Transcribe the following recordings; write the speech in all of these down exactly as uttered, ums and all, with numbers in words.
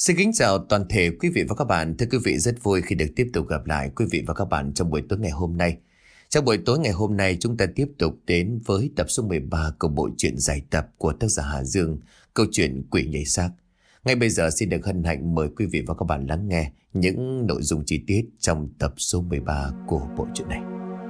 Xin kính chào toàn thể quý vị và các bạn. Thưa quý vị, rất vui khi được tiếp tục gặp lại quý vị và các bạn trong buổi tối ngày hôm nay. Trong buổi tối ngày hôm nay, chúng ta tiếp tục đến với tập số mười ba của bộ truyện dài tập của tác giả Hà Dương, câu chuyện Quỷ Nhảy Xác. Ngay bây giờ xin được hân hạnh mời quý vị và các bạn lắng nghe những nội dung chi tiết trong tập số mười ba của bộ truyện này.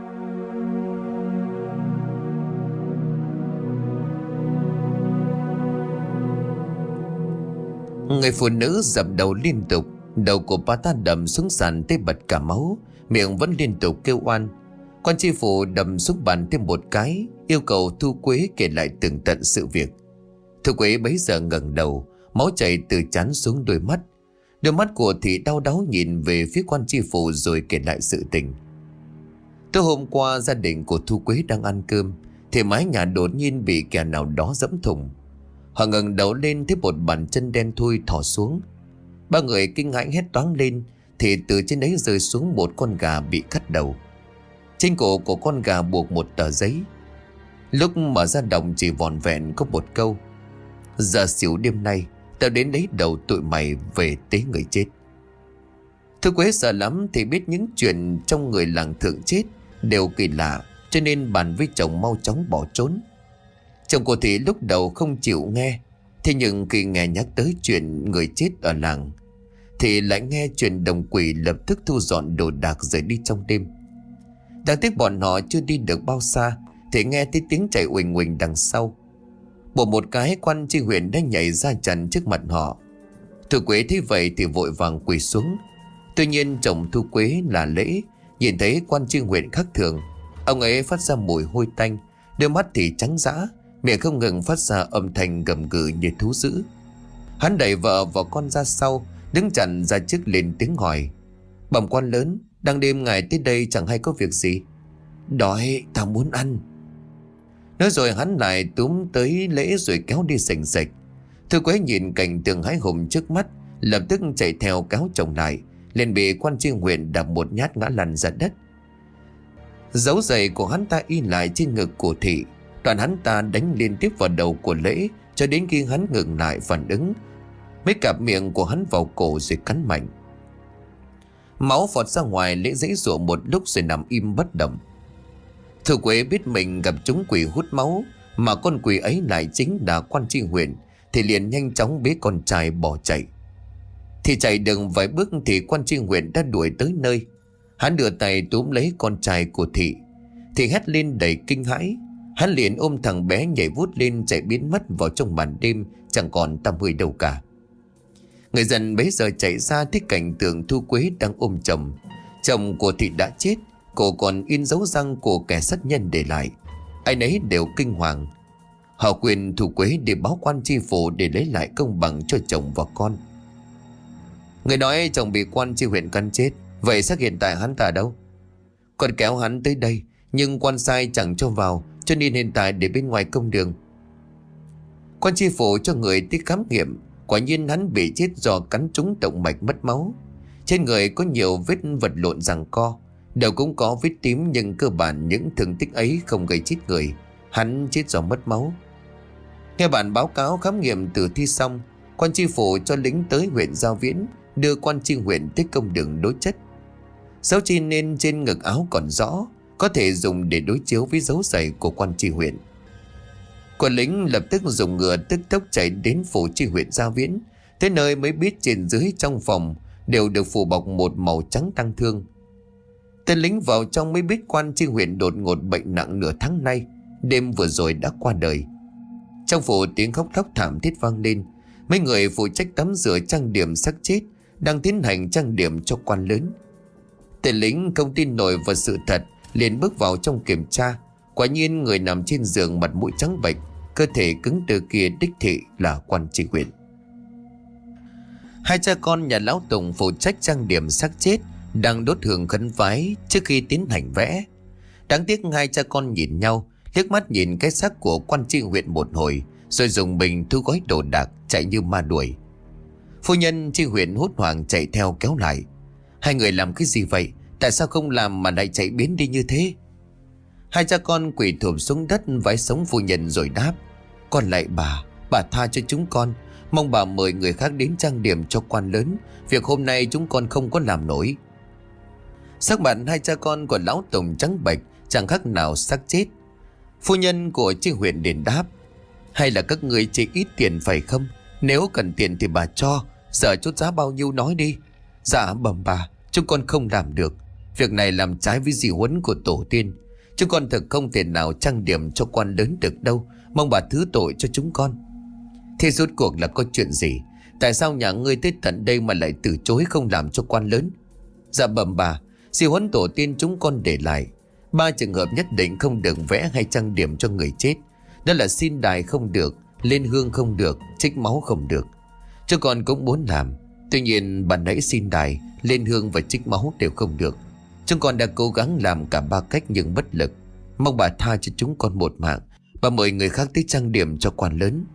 Người phụ nữ dập đầu liên tục, đầu của bà ta đầm xuống sàn tới bật cả máu, miệng vẫn liên tục kêu oan. Quan tri phủ đầm xuống bàn thêm một cái, yêu cầu Thu Quế kể lại tường tận sự việc. Thu Quế bấy giờ ngẩng đầu, máu chảy từ trán xuống đôi mắt. Đôi mắt của Thị đau đáu nhìn về phía quan tri phủ rồi kể lại sự tình. Tối hôm qua gia đình của Thu Quế đang ăn cơm thì mái nhà đột nhiên bị kẻ nào đó dẫm thủng. Họ ngẩng đầu lên thấy một bàn chân đen thui thò xuống. Ba người kinh hãi hét toáng lên thì từ trên đấy rơi xuống một con gà bị cắt đầu. Trên cổ của con gà buộc một tờ giấy. Lúc mở ra đọc chỉ vỏn vẹn có một câu: giờ xỉu đêm nay tao đến lấy đầu tụi mày về tế người chết. Thư Quế sợ lắm thì biết những chuyện trong người làng thượng chết đều kỳ lạ, cho nên bàn với chồng mau chóng bỏ trốn. Chồng của Thị lúc đầu không chịu nghe, thế nhưng khi nghe nhắc tới chuyện người chết ở làng thì lại nghe chuyện đồng quỷ, lập tức thu dọn đồ đạc rời đi trong đêm. Đáng tiếc bọn họ chưa đi được bao xa thì nghe thấy tiếng chạy uỳnh uỳnh đằng sau. Bộ một cái, quan tri huyện đã nhảy ra chắn trước mặt họ. Thu Quế thấy vậy thì vội vàng quỳ xuống. Tuy nhiên chồng Thu Quế là Lễ nhìn thấy quan tri huyện khác thường. Ông ấy phát ra mùi hôi tanh, đôi mắt thì trắng dã, miệng không ngừng phát ra âm thanh gầm gừ như thú dữ. Hắn đẩy vợ và con ra sau, đứng chặn ra trước lên tiếng hỏi: bẩm quan lớn, đang đêm ngài tới đây chẳng hay có việc gì? Đói, tao muốn ăn. Nói rồi hắn lại túm tới Lễ rồi kéo đi sành sạch. Thư Quế nhìn cảnh tượng hãi hùng trước mắt, lập tức chạy theo kéo chồng lại, liền bị quan tri huyện đạp một nhát ngã lăn ra đất. Dấu giày của hắn ta in lại trên ngực của Thị. Đoạn hắn ta đánh liên tiếp vào đầu của Lễ cho đến khi hắn ngừng lại phản ứng, mới cạp miệng của hắn vào cổ rồi cắn mạnh. Máu phọt ra ngoài. Lễ giãy giụa một lúc rồi nằm im bất động. Thư Quế biết mình gặp chúng quỷ hút máu, mà con quỷ ấy lại chính là quan tri huyện, thì liền nhanh chóng bế con trai bỏ chạy. Thì chạy được vài bước thì quan tri huyện đã đuổi tới nơi. Hắn đưa tay túm lấy con trai của Thị. Thì hét lên đầy kinh hãi. Hắn liền ôm thằng bé nhảy vút lên, chạy biến mất vào trong màn đêm, chẳng còn tăm hơi đâu cả. Người dân bấy giờ chạy ra thấy cảnh tượng Thu Quế đang ôm chồng. Chồng của Thị đã chết, cổ còn in dấu răng của kẻ sát nhân để lại. Ai nấy đều kinh hoàng. Họ khuyên Thu Quế để báo quan tri phủ để lấy lại công bằng cho chồng và con. Người nói chồng bị quan tri huyện cắn chết. Vậy xác hiện tại hắn ta đâu? Còn kéo hắn tới đây, nhưng quan sai chẳng cho vào, cho nên hiện tại để bên ngoài công đường. Quan tri phủ cho người tới khám nghiệm. Quả nhiên hắn bị chết do cắn trúng động mạch mất máu. Trên người có nhiều vết vật lộn giằng co, đầu cũng có vết tím, nhưng cơ bản những thương tích ấy không gây chết người. Hắn chết do mất máu. Nghe bản báo cáo khám nghiệm tử thi xong, quan tri phủ cho lính tới huyện Giao Viễn, đưa quan tri huyện tới công đường đối chất. Dấu chi nên trên ngực áo còn rõ, có thể dùng để đối chiếu với dấu giày của quan tri huyện. Quân lính lập tức dùng ngựa tức tốc chạy đến phủ tri huyện Giao Viễn. Tới nơi mới biết trên dưới trong phòng đều được phủ bọc một màu trắng tang thương. Tên lính vào trong mới biết quan tri huyện đột ngột bệnh nặng nửa tháng nay, đêm vừa rồi đã qua đời. Trong phủ tiếng khóc thóc thảm thiết vang lên. Mấy người phụ trách tắm rửa trang điểm xác chết đang tiến hành trang điểm cho quan lớn. Tên lính không tin nổi vào sự thật, liền bước vào trong kiểm tra. Quả nhiên người nằm trên giường mặt mũi trắng bệch, cơ thể cứng đờ kia đích thị là quan tri huyện. Hai cha con nhà lão Tùng phụ trách trang điểm xác chết đang đốt hương khấn vái trước khi tiến hành vẽ. Đáng tiếc hai cha con nhìn nhau, liếc mắt nhìn cái xác của quan tri huyện một hồi, rồi dùng bình thu gói đồ đạc chạy như ma đuổi. Phu nhân tri huyện hốt hoảng chạy theo kéo lại. Hai người làm cái gì vậy? Tại sao không làm mà lại chạy biến đi như thế? Hai cha con quỳ thụp xuống đất vái sống phu nhân rồi đáp: Con lạy bà, bà tha cho chúng con. Mong bà mời người khác đến trang điểm cho quan lớn. Việc hôm nay chúng con không có làm nổi. Sắc mặt hai cha con của lão Tùng trắng bệch, chẳng khác nào xác chết. Phu nhân của chi huyện đền đáp: hay là các người chỉ ít tiền phải không? Nếu cần tiền thì bà cho, sợ chút giá bao nhiêu nói đi. Dạ bẩm bà, chúng con không làm được. Việc này làm trái với di huấn của tổ tiên. Chúng con thực không thể nào trang điểm cho quan lớn được đâu. Mong bà thứ tội cho chúng con. Thế rốt cuộc là có chuyện gì? Tại sao nhà ngươi tới tận đây mà lại từ chối không làm cho quan lớn? Dạ bẩm bà, di huấn tổ tiên chúng con để lại ba trường hợp nhất định không được vẽ hay trang điểm cho người chết. Đó là xin đài không được, lên hương không được, trích máu không được. Chúng con cũng muốn làm. Tuy nhiên bà nãy xin đài, lên hương và trích máu đều không được. Chúng con đã cố gắng làm cả ba cách nhưng bất lực. Mong bà tha cho chúng con một mạng. Bà mời người khác tới trang điểm cho quan lớn.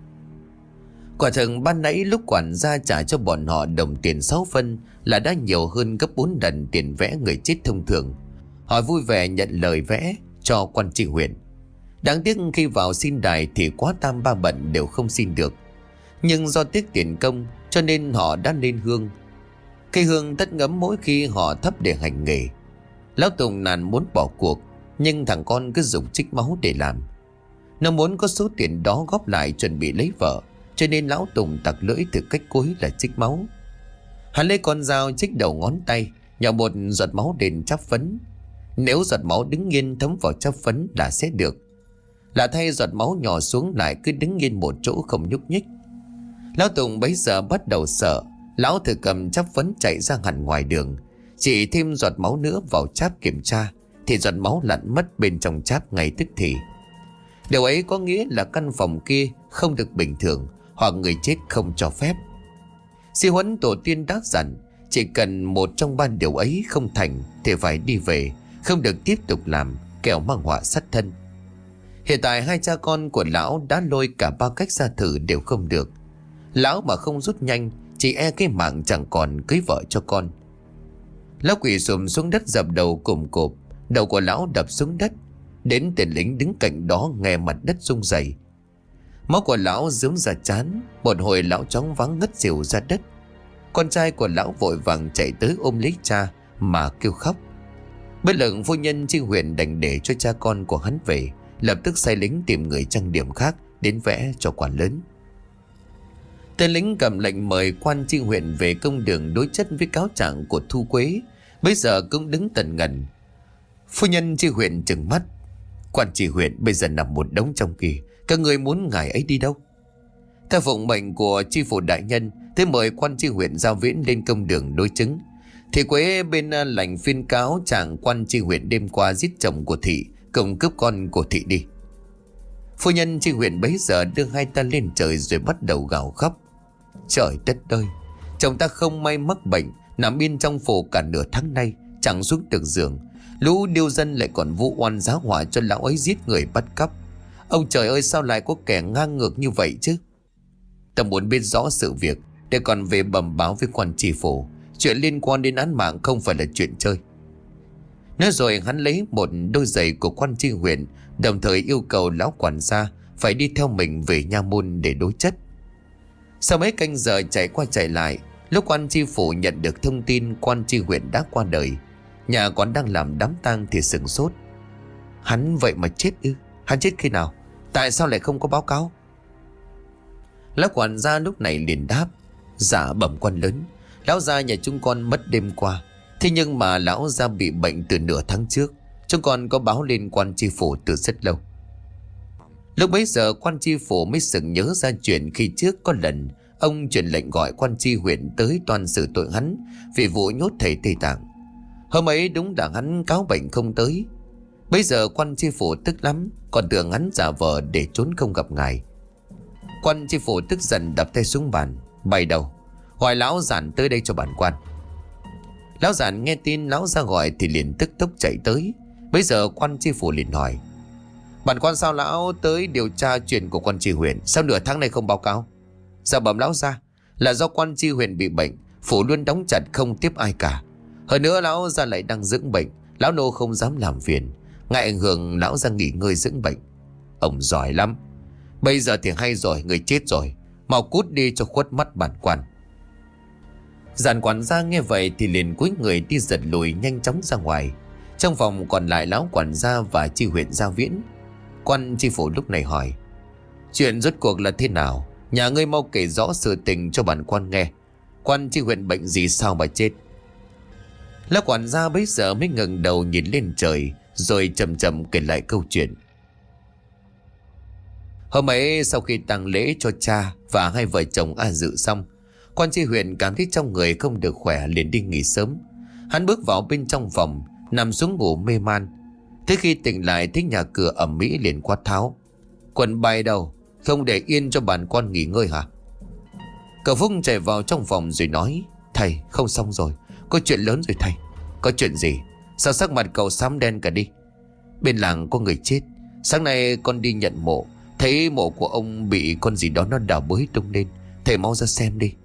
Quả thật ban nãy lúc quản gia trả cho bọn họ đồng tiền sáu phân là đã nhiều hơn gấp bốn lần tiền vẽ người chết thông thường. Họ vui vẻ nhận lời vẽ cho quan tri huyện. Đáng tiếc khi vào xin đài thì quá tam ba bận đều không xin được. Nhưng do tiếc tiền công cho nên họ đã lên hương. Cây hương tất ngấm mỗi khi họ thắp để hành nghề. Lão Tùng nàn muốn bỏ cuộc, nhưng thằng con cứ dùng trích máu để làm. Nó muốn có số tiền đó góp lại chuẩn bị lấy vợ, cho nên lão Tùng tặc lưỡi từ cách cuối là trích máu. Hắn lấy con dao trích đầu ngón tay, nhỏ một giọt máu đến chắp phấn. Nếu giọt máu đứng yên thấm vào chắp phấn là sẽ được. Lạ thay giọt máu nhỏ xuống lại cứ đứng yên một chỗ không nhúc nhích. Lão Tùng bấy giờ bắt đầu sợ. Lão thử cầm chắp phấn chạy ra hẳn ngoài đường, chỉ thêm giọt máu nữa vào cháp kiểm tra thì giọt máu lặn mất bên trong cháp ngay tức thì. Điều ấy có nghĩa là căn phòng kia không được bình thường, hoặc người chết không cho phép. Di huấn tổ tiên đã dặn, chỉ cần một trong ba điều ấy không thành thì phải đi về, không được tiếp tục làm, kẻo mang họa sát thân. Hiện tại hai cha con của lão đã lôi cả ba cách ra thử đều không được. Lão mà không rút nhanh, chỉ e cái mạng chẳng còn cưới vợ cho con. Lão quỳ sụm xuống đất dập đầu cùm cộp. Đầu của lão đập xuống đất. Đến tên lính đứng cạnh đó nghe mặt đất rung rẩy. Máu của lão rướm ra trán. Một hồi lão chóng váng ngất xỉu ra đất. Con trai của lão vội vàng chạy tới ôm lấy cha mà kêu khóc. Bất lực phu nhân chi huyện đành để cho cha con của hắn về, lập tức sai lính tìm người trang điểm khác đến vẽ cho quan lớn. Tên lính cầm lệnh mời quan tri huyện về công đường đối chất với cáo trạng của Thu Quế, bây giờ cũng đứng tần ngần. Phu nhân tri huyện trừng mắt: quan tri huyện bây giờ nằm một đống trong kia, các người muốn ngài ấy đi đâu? Theo phụng mệnh của tri phủ đại nhân, thế mời quan tri huyện Giao Viễn lên công đường đối chứng. Thì Quế bên lành phiên cáo trạng quan tri huyện đêm qua giết chồng của thị, cùng cướp con của thị đi. Phu nhân tri huyện bấy giờ đưa hai ta lên trời rồi bắt đầu gào khóc: trời đất ơi, chồng ta không may mắc bệnh, nằm yên trong phủ cả nửa tháng nay, chẳng xuống được giường. Lũ điêu dân lại còn vu oan giá họa cho lão ấy giết người bắt cóc. Ông trời ơi, sao lại có kẻ ngang ngược như vậy chứ? Ta muốn biết rõ sự việc để còn về bẩm báo với quan tri phủ. Chuyện liên quan đến án mạng không phải là chuyện chơi. Nói rồi hắn lấy một đôi giày của quan tri huyện, đồng thời yêu cầu lão quản gia phải đi theo mình về nha môn để đối chất. Sau mấy canh giờ chạy qua chạy lại, lúc quan tri phủ nhận được thông tin quan tri huyện đã qua đời, nhà còn đang làm đám tang thì sửng sốt. Hắn vậy mà chết ư? Hắn chết khi nào? Tại sao lại không có báo cáo? Lão quản gia lúc này liền đáp: dạ bẩm quan lớn, lão gia nhà chúng con mất đêm qua. Thế nhưng mà lão gia bị bệnh từ nửa tháng trước. Chúng con có báo lên quan tri phủ từ rất lâu. Lúc bấy giờ quan tri phủ mới sực nhớ ra chuyện khi trước có lần ông truyền lệnh gọi quan tri huyện tới toan xử tội hắn vì vụ nhốt thầy Tây Tạng. Hôm ấy đúng là hắn cáo bệnh không tới. Bây giờ quan tri phủ tức lắm, còn tưởng hắn giả vờ để trốn không gặp ngài. Quan tri phủ tức giận đập tay xuống bàn: bày đầu, gọi lão giản tới đây cho bản quan. Lão giản nghe tin lão ra gọi thì liền tức tốc chạy tới. Bây giờ quan tri phủ liền hỏi: bản quan sao lão tới điều tra chuyện của quan tri huyện, sao nửa tháng này không báo cáo? Dạ bẩm lão ra, là do quan tri huyện bị bệnh, phủ luôn đóng chặt không tiếp ai cả. Hơn nữa lão ra lại đang dưỡng bệnh, lão nô không dám làm phiền, ngại ảnh hưởng lão ra nghỉ ngơi dưỡng bệnh. Ông giỏi lắm. Bây giờ thì hay rồi, người chết rồi, Mau cút đi cho khuất mắt bản quan. Dàn quản gia nghe vậy thì liền cúi người đi giật lùi nhanh chóng ra ngoài. Trong phòng còn lại lão quản gia và chi huyện Gia Viễn. Quan tri phủ lúc này hỏi: chuyện rốt cuộc là thế nào? Nhà ngươi mau kể rõ sự tình cho bản quan nghe. Quan tri huyện bệnh gì sao mà chết? Lão quản gia bấy giờ mới ngẩng đầu nhìn lên trời, rồi chậm chậm kể lại câu chuyện. Hôm ấy sau khi tang lễ cho cha và hai vợ chồng A Dự xong, quan tri huyện cảm thấy trong người không được khỏe, liền đi nghỉ sớm. Hắn bước vào bên trong phòng, nằm xuống ngủ mê man. Thế khi tỉnh lại thấy nhà cửa ầm ĩ, liền quát tháo: quần bay đâu? Không để yên cho bản quan nghỉ ngơi hả? Cậu Phúc chạy vào trong phòng rồi nói: thầy, không xong rồi, có chuyện lớn rồi thầy. Có chuyện gì? Sao sắc mặt cậu xám đen cả đi? Bên làng có người chết. Sáng nay con đi nhận mộ, thấy mộ của ông bị con gì đó nó đào bới tung lên. Thầy mau ra xem đi.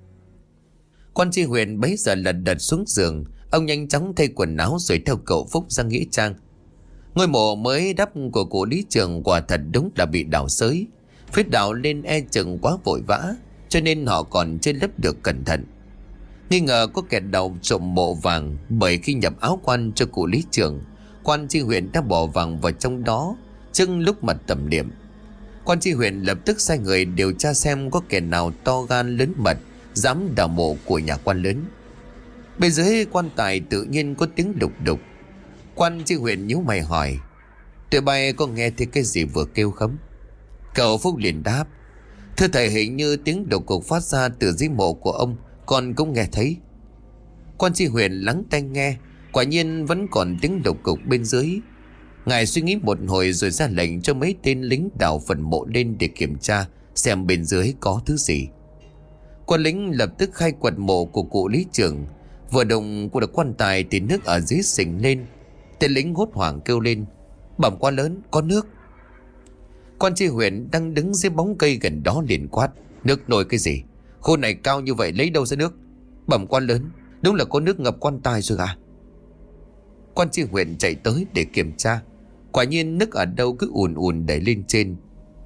Quan tri huyện bấy giờ lật đật xuống giường. Ông nhanh chóng thay quần áo rồi theo cậu Phúc ra nghĩa trang. Ngôi mộ mới đắp của cụ Lý Trường quả thật đúng là bị đào xới. Vết đào lên e chừng quá vội vã, cho nên họ còn chưa lấp được cẩn thận. Nghi ngờ có kẻ đào trộm mộ vàng, bởi khi nhập áo quan cho cụ Lý Trường, quan tri huyện đã bỏ vàng vào trong đó trước lúc mặt tẩm niệm. Quan tri huyện lập tức sai người điều tra xem có kẻ nào to gan lớn mật dám đào mộ của nhà quan lớn. Bên dưới quan tài tự nhiên có tiếng đục đục. Quan tri huyện nhíu mày hỏi: tụi bay có nghe thấy cái gì vừa kêu không? Cậu Phúc liền đáp: thưa thầy, hình như tiếng đục cục phát ra từ dưới mộ của ông, con cũng nghe thấy. Quan tri huyện lắng tai nghe, quả nhiên vẫn còn tiếng đục cục bên dưới. Ngài suy nghĩ một hồi rồi ra lệnh cho mấy tên lính đào phần mộ lên để kiểm tra xem bên dưới có thứ gì. Quân lính lập tức khai quật mộ của cụ Lý Trường. Vừa đụng của được quan tài thì nước ở dưới sình lên. Tên lính hốt hoảng kêu lên: bẩm quan lớn, có nước. Quan tri huyện đang đứng dưới bóng cây gần đó liền quát: nước nổi cái gì? Khu này cao như vậy lấy đâu ra nước? Bẩm quan lớn, đúng là có nước ngập quan tài rồi à? Quan tri huyện chạy tới để kiểm tra. Quả nhiên nước ở đâu cứ ùn ùn đẩy lên trên.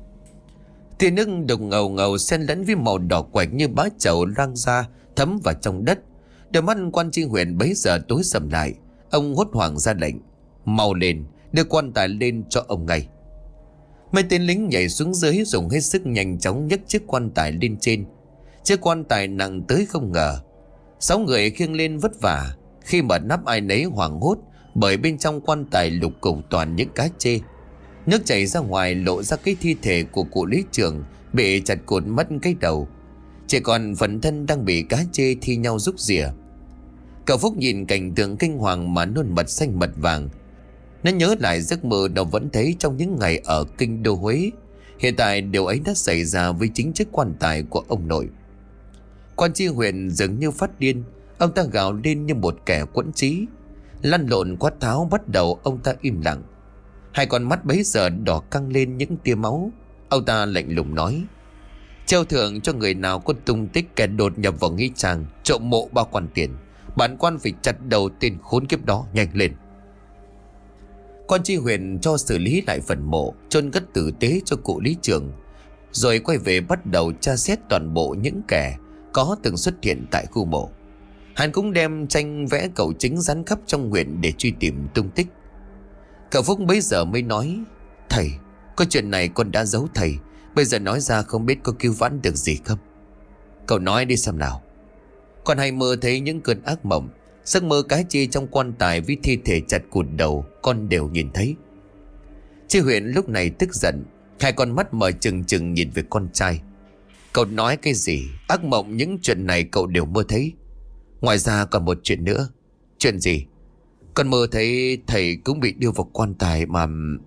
Tia nước đục ngầu ngầu xen lẫn với màu đỏ quạch như bá chậu rang ra thấm vào trong đất. Đôi mắt quan tri huyện bấy giờ tối sầm lại. Ông hốt hoảng ra lệnh: mau lên, đưa quan tài lên cho ông ngay. Mấy tên lính nhảy xuống dưới dùng hết sức nhanh chóng nhấc chiếc quan tài lên trên. Chiếc quan tài nặng tới không ngờ. Sáu người khiêng lên vất vả. Khi mở nắp ai nấy hoảng hốt, bởi bên trong quan tài lục cục toàn những cá chê. Nước chảy ra ngoài lộ ra cái thi thể của cụ Lý Trường bị chặt cụt mất cái đầu, chỉ còn phần thân đang bị cá chê thi nhau rúc rỉa. Cậu Phúc nhìn cảnh tượng kinh hoàng mà nôn mật xanh mật vàng. Nó nhớ lại giấc mơ nó vẫn thấy trong những ngày ở kinh đô Huế. Hiện tại điều ấy đã xảy ra với chính chiếc quan tài của ông nội. Quan tri huyện dường như phát điên. Ông ta gào lên như một kẻ quẫn trí, lăn lộn quát tháo. Bắt đầu ông ta im lặng, hai con mắt bấy giờ đỏ căng lên những tia máu. Ông ta lạnh lùng nói: treo thưởng cho người nào có tung tích kẻ đột nhập vào nghĩa trang trộm mộ bao quan tiền, bản quan phải chặt đầu tên khốn kiếp đó, nhanh lên. Quan tri huyện cho xử lý lại phần mộ, chôn cất tử tế cho cụ Lý Trường, rồi quay về bắt đầu tra xét toàn bộ những kẻ có từng xuất hiện tại khu mộ. Hắn cũng đem tranh vẽ cậu chính dán khắp trong huyện để truy tìm tung tích. Cậu Phúc bấy giờ mới nói: thầy, có chuyện này con đã giấu thầy, bây giờ nói ra không biết có cứu vãn được gì không? Cậu nói đi xem nào. Con hay mơ thấy những cơn ác mộng, giấc mơ cái chi trong quan tài với thi thể chặt cụt đầu, con đều nhìn thấy. Chi huyện lúc này tức giận, hai con mắt mở trừng trừng nhìn về con trai. Cậu nói cái gì? Ác mộng những chuyện này cậu đều mơ thấy. Ngoài ra còn một chuyện nữa. Chuyện gì? Con mơ thấy thầy cũng bị đưa vào quan tài mà...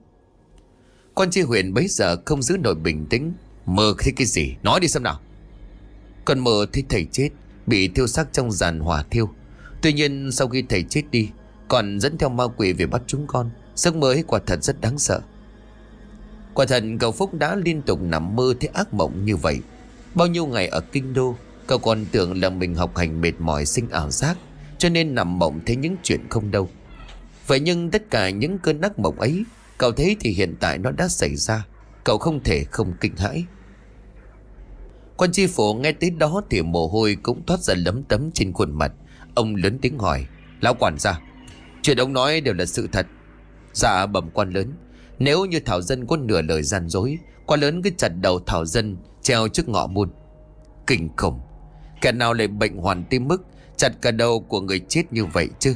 Quan tri huyện bấy giờ không giữ nổi bình tĩnh. Mơ thấy cái gì? Nói đi xem nào. Con mơ thấy thầy chết, bị thiêu xác trong giàn hỏa thiêu. Tuy nhiên sau khi thầy chết đi, còn dẫn theo ma quỷ về bắt chúng con. Giấc mơ ấy quả thật rất đáng sợ. Quả thật cậu Phúc đã liên tục nằm mơ thấy ác mộng như vậy. Bao nhiêu ngày ở kinh đô, cậu còn tưởng là mình học hành mệt mỏi sinh ảo giác, cho nên nằm mộng thấy những chuyện không đâu. Vậy nhưng tất cả những cơn ác mộng ấy, cậu thấy thì hiện tại nó đã xảy ra. Cậu không thể không kinh hãi. Quan tri phủ nghe tới đó thì mồ hôi cũng thoát ra lấm tấm trên khuôn mặt. Ông lớn tiếng hỏi: Lão quản gia, chuyện ông nói đều là sự thật? Dạ bẩm quan lớn, nếu như Thảo Dân có nửa lời gian dối, quan lớn cứ chặt đầu Thảo Dân treo trước ngọ môn. Kinh khủng, kẻ nào lại bệnh hoàn tim mức chặt cả đầu của người chết như vậy chứ?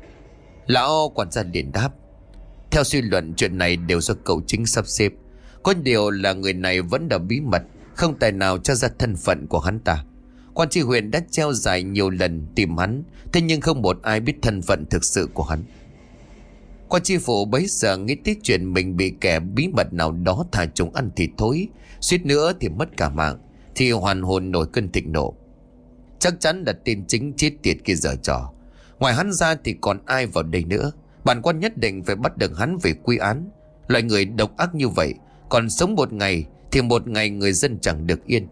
Lão quản gia liền đáp: Theo suy luận, chuyện này đều do cậu chính sắp xếp. Có điều là người này vẫn đã bí mật, không tài nào cho ra thân phận của hắn ta. Quan tri huyện đã treo giải nhiều lần tìm hắn, thế nhưng không một ai biết thân phận thực sự của hắn. Quan tri phủ bấy giờ nghĩ tới chuyện mình bị kẻ bí mật nào đó thả chúng ăn thịt thối, suýt nữa thì mất cả mạng, thì hoàn hồn nổi cơn thịnh nộ. Chắc chắn là tên chính chết tiệt kia giở trò. Ngoài hắn ra thì còn ai vào đây nữa? Bản quan nhất định phải bắt được hắn về quy án. Loại người độc ác như vậy, còn sống một ngày thì một ngày người dân chẳng được yên.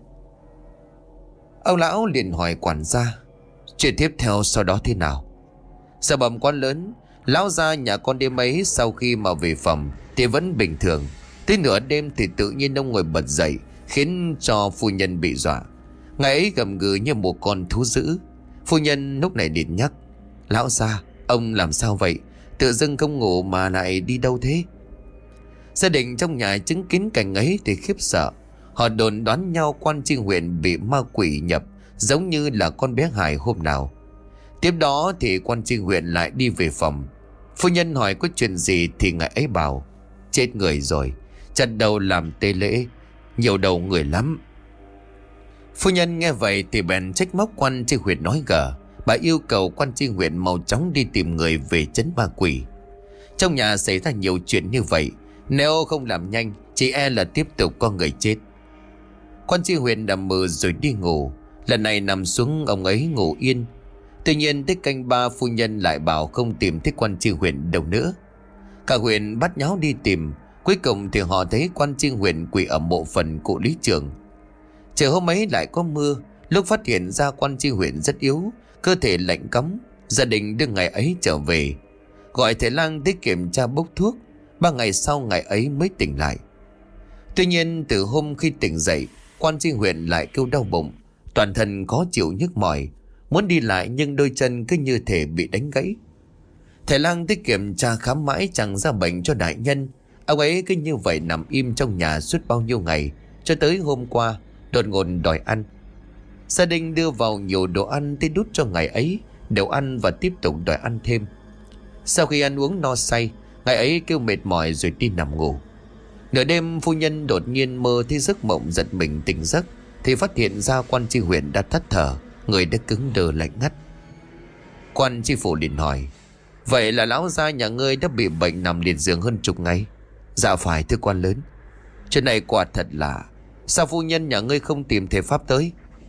Ông lão liền hỏi quản gia: Chuyện tiếp theo sau đó thế nào? Dạ bẩm quan lớn, lão gia nhà con đêm ấy sau khi mà về phòng thì vẫn bình thường. Tới nửa đêm thì tự nhiên ông ngồi bật dậy, khiến cho phu nhân bị dọa. Ngày ấy gầm gừ như một con thú dữ. Phu nhân lúc này liền nhắc: Lão gia, ông làm sao vậy? Tự dưng không ngủ mà lại đi đâu thế? Gia đình trong nhà chứng kiến cảnh ấy thì khiếp sợ. Họ đồn đoán nhau quan tri huyện bị ma quỷ nhập, giống như là con bé Hải hôm nào. Tiếp đó thì quan tri huyện lại đi về phòng. Phu nhân hỏi có chuyện gì thì ngài ấy bảo: Chết người rồi, chặt đầu làm tê lễ, nhiều đầu người lắm. Phu nhân nghe vậy thì bèn trách móc quan tri huyện nói gở. Bà yêu cầu quan tri huyện mau chóng đi tìm người về trấn ma quỷ. Trong nhà xảy ra nhiều chuyện như vậy, nếu không làm nhanh chỉ e là tiếp tục có người chết. Quan tri huyện nằm mơ rồi đi ngủ. Lần này nằm xuống ông ấy ngủ yên. Tuy nhiên tới canh ba phu nhân lại bảo không tìm thấy quan tri huyện đâu nữa. Cả huyện bắt nháo đi tìm. Cuối cùng thì họ thấy quan tri huyện quỳ ở mộ phần cụ lý trưởng. Trời hôm ấy lại có mưa. Lúc phát hiện ra quan tri huyện rất yếu, cơ thể lạnh cóng, gia đình đưa ngày ấy trở về, gọi thầy lang tới kiểm tra bốc thuốc. Ba ngày sau ngày ấy mới tỉnh lại. Tuy nhiên từ hôm khi tỉnh dậy, quan tri huyện lại kêu đau bụng, toàn thân khó chịu nhức mỏi, muốn đi lại nhưng đôi chân cứ như thể bị đánh gãy. Thầy lang tới kiểm tra khám mãi chẳng ra bệnh cho đại nhân. Ông ấy cứ như vậy nằm im trong nhà suốt bao nhiêu ngày, cho tới hôm qua đột ngột đòi ăn. Gia đình đưa vào nhiều đồ ăn tới đút cho ngày ấy, đều ăn và tiếp tục đòi ăn thêm. Sau khi ăn uống no say, ngày ấy kêu mệt mỏi rồi đi nằm ngủ. Nửa đêm phu nhân đột nhiên mơ thấy giấc mộng, giật mình tỉnh giấc thì phát hiện ra quan tri huyện đã thất thở, người đã cứng đờ lạnh ngắt. Quan tri phủ liền hỏi: Vậy là lão gia nhà ngươi đã bị bệnh nằm liệt giường hơn chục ngày? Dạ phải thưa quan lớn. Chuyện này quả thật lạ, sao phu nhân nhà ngươi không tìm thầy pháp tới?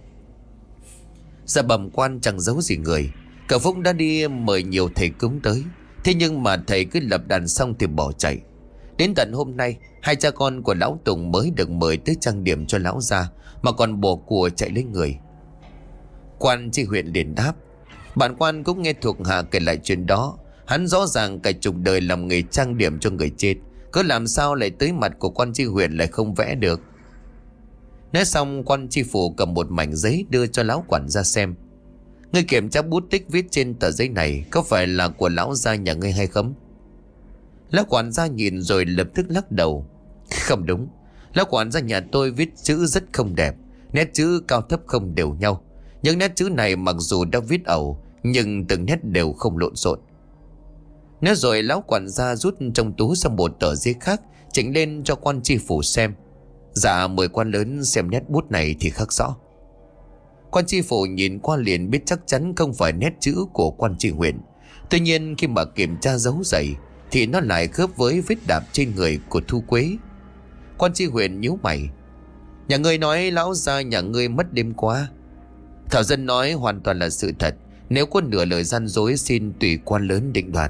Dạ bẩm quan chẳng giấu gì người, cậu Phúc đã đi mời nhiều thầy cúng tới, thế nhưng mà thầy cứ lập đàn xong thì bỏ chạy. Đến tận hôm nay, hai cha con của lão Tùng mới được mời tới trang điểm cho lão gia mà còn bỏ của chạy lấy người. Quan tri huyện liền đáp: Bản quan cũng nghe thuộc hạ kể lại chuyện đó. Hắn rõ ràng cả chục đời làm nghề trang điểm cho người chết, cứ làm sao lại tới mặt của quan tri huyện lại không vẽ được. Nói xong, quan tri phủ cầm một mảnh giấy đưa cho lão quản gia xem. Ngươi kiểm tra bút tích viết trên tờ giấy này có phải là của lão gia nhà ngươi hay không? Lão quản gia nhìn rồi lập tức lắc đầu: Không đúng, lão quản gia nhà tôi viết chữ rất không đẹp, nét chữ cao thấp không đều nhau. Những nét chữ này mặc dù đã viết ẩu nhưng từng nét đều không lộn xộn. Nói rồi lão quản gia rút trong túi ra một tờ giấy khác, chỉnh lên cho quan tri phủ xem. Dạ mời quan lớn xem nét bút này thì khắc rõ. Quan tri phủ nhìn qua liền biết chắc chắn không phải nét chữ của quan tri huyện. Tuy nhiên khi mà kiểm tra dấu giày thì nó lại khớp với vết đạp trên người của Thu Quế. Quan tri huyện nhíu mày: Nhà ngươi nói lão gia nhà ngươi mất đêm qua. Thảo Dân nói hoàn toàn là sự thật, nếu có nửa lời gian dối xin tùy quan lớn định đoạt.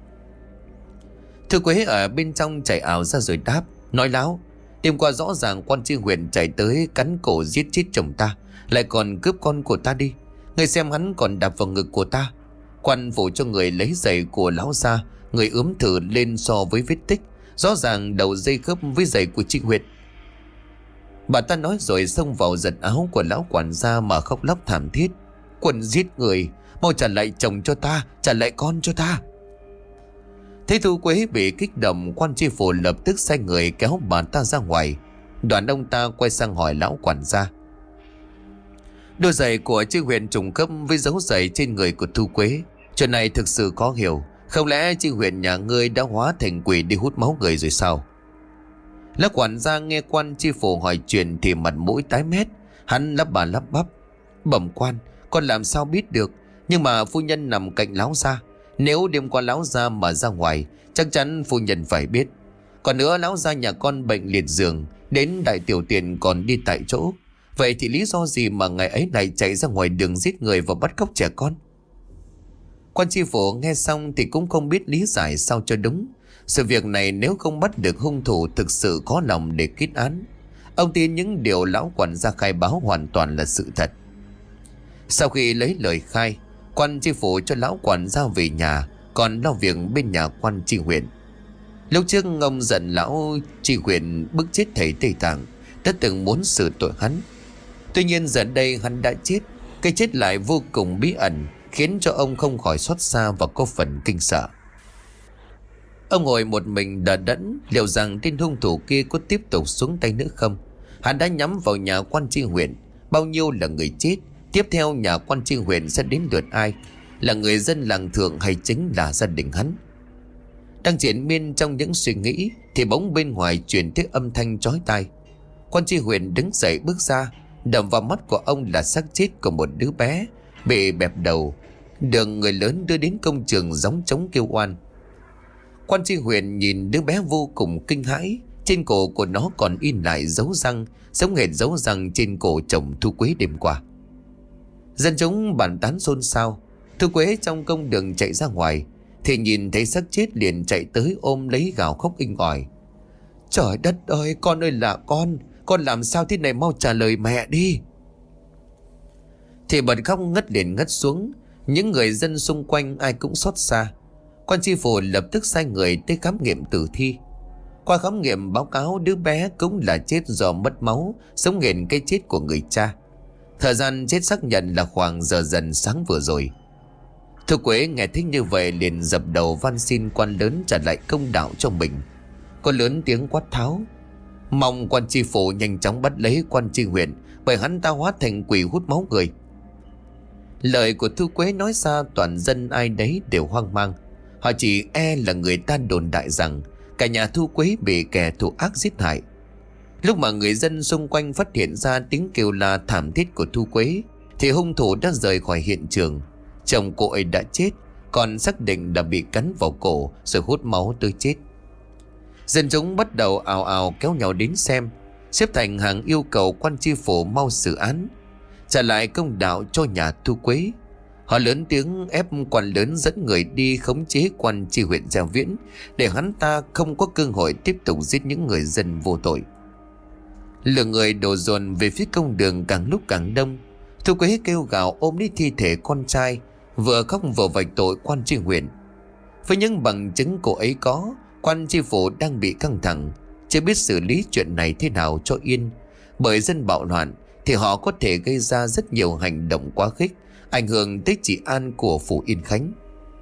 Thu Quế ở bên trong chảy ảo ra rồi đáp: Nói láo, đêm qua rõ ràng quan tri huyện chạy tới cắn cổ giết chết chồng ta, lại còn cướp con của ta đi. Người xem hắn còn đạp vào ngực của ta. Quan phủ cho người lấy giày của lão gia, người ướm thử lên so với vết tích, rõ ràng đầu dây khớp với giày của Trịnh Huyệt. Bà ta nói rồi xông vào giật áo của lão quản gia mà khóc lóc thảm thiết. Quân giết người, mau trả lại chồng cho ta, trả lại con cho ta. Thấy Thu Quế bị kích động, quan tri phủ lập tức sai người kéo bà ta ra ngoài. Đoàn ông ta quay sang hỏi lão quản gia: đôi giày của Chi Huyền trùng khớp với dấu giày trên người của Thu Quế, chuyện này thực sự khó hiểu. Không lẽ Chi Huyền nhà ngươi đã hóa thành quỷ đi hút máu người rồi sao? Lão quản gia nghe quan tri phủ hỏi chuyện thì mặt mũi tái mét. Hắn lắp bà lắp bắp: bẩm quan, con làm sao biết được, nhưng mà phu nhân nằm cạnh lão gia, nếu đêm qua lão gia mà ra ngoài chắc chắn phu nhân phải biết. Còn nữa, lão gia nhà con bệnh liệt giường, đến đại tiểu tiện còn đi tại chỗ. Vậy thì lý do gì mà ngày ấy lại chạy ra ngoài đường giết người và bắt cóc trẻ con? Quan tri phủ nghe xong thì cũng không biết lý giải sao cho đúng. Sự việc này nếu không bắt được hung thủ thực sự khó lòng để kết án. Ông tin những điều lão quản gia khai báo hoàn toàn là sự thật. Sau khi lấy lời khai, quan tri phủ cho lão quản gia về nhà, còn lo việc bên nhà quan tri huyện. Lúc trước ông giận lão tri huyện bức chết thầy Tây Tạng, đã từng muốn xử tội hắn. Tuy nhiên giờ đây hắn đã chết, cái chết lại vô cùng bí ẩn, khiến cho ông không khỏi xót xa và có phần kinh sợ. Ông ngồi một mình đờ đẫn, liệu rằng tên hung thủ kia có tiếp tục xuống tay nữa không? Hắn đã nhắm vào nhà quan tri huyện, bao nhiêu là người chết, tiếp theo nhà quan tri huyện sẽ đến lượt ai? Là người dân làng thượng hay chính là gia đình hắn? Đang triển miên trong những suy nghĩ thì bỗng bên ngoài truyền tới âm thanh chói tai. Quan tri huyện đứng dậy bước ra, đập vào mắt của ông là xác chết của một đứa bé bị bẹp đầu, được người lớn đưa đến công trường gióng trống kêu oan. Quan tri huyện nhìn đứa bé vô cùng kinh hãi. Trên cổ của nó còn in lại dấu răng, giống hệt dấu răng trên cổ chồng Thu Quế đêm qua. Dân chúng bàn tán xôn xao. Thu Quế trong công đường chạy ra ngoài thì nhìn thấy xác chết liền chạy tới ôm lấy gào khóc inh ỏi: trời đất ơi, con ơi là con, con làm sao thế này, mau trả lời mẹ đi. Thì bật khóc ngất liền ngất xuống. Những người dân xung quanh ai cũng xót xa. Quan tri phủ lập tức sai người tới khám nghiệm tử thi. Qua khám nghiệm báo cáo đứa bé cũng là chết do mất máu, giống hệt cái chết của người cha. Thời gian chết xác nhận là khoảng giờ dần sáng vừa rồi. Thu Quế nghe thích như vậy liền dập đầu van xin quan lớn trả lại công đạo cho mình. Cô lớn tiếng quát tháo: mong quan tri phủ nhanh chóng bắt lấy quan tri huyện, bởi hắn ta hóa thành quỷ hút máu người. Lời của Thu Quế nói ra, toàn dân ai đấy đều hoang mang. Họ chỉ e là người ta đồn đại rằng cả nhà Thu Quế bị kẻ thù ác giết hại. Lúc mà người dân xung quanh phát hiện ra tiếng kêu la thảm thiết của Thu Quế thì hung thủ đã rời khỏi hiện trường. Chồng cô ấy đã chết, còn xác định đã bị cắn vào cổ rồi hút máu tới chết. Dân chúng bắt đầu ào ào kéo nhau đến xem, xếp thành hàng yêu cầu quan tri phủ mau xử án, trả lại công đạo cho nhà Thu Quế. Họ lớn tiếng ép quan lớn dẫn người đi khống chế quan tri huyện Gia Viễn, để hắn ta không có cơ hội tiếp tục giết những người dân vô tội. Lượng người đổ dồn về phía công đường càng lúc càng đông. Thu Quế kêu gào ôm lấy thi thể con trai, vừa khóc vừa vạch tội quan tri huyện. Với những bằng chứng cô ấy có, quan tri phủ đang bị căng thẳng, chưa biết xử lý chuyện này thế nào cho yên. Bởi dân bạo loạn thì họ có thể gây ra rất nhiều hành động quá khích, ảnh hưởng tới trị an của phủ Yên Khánh.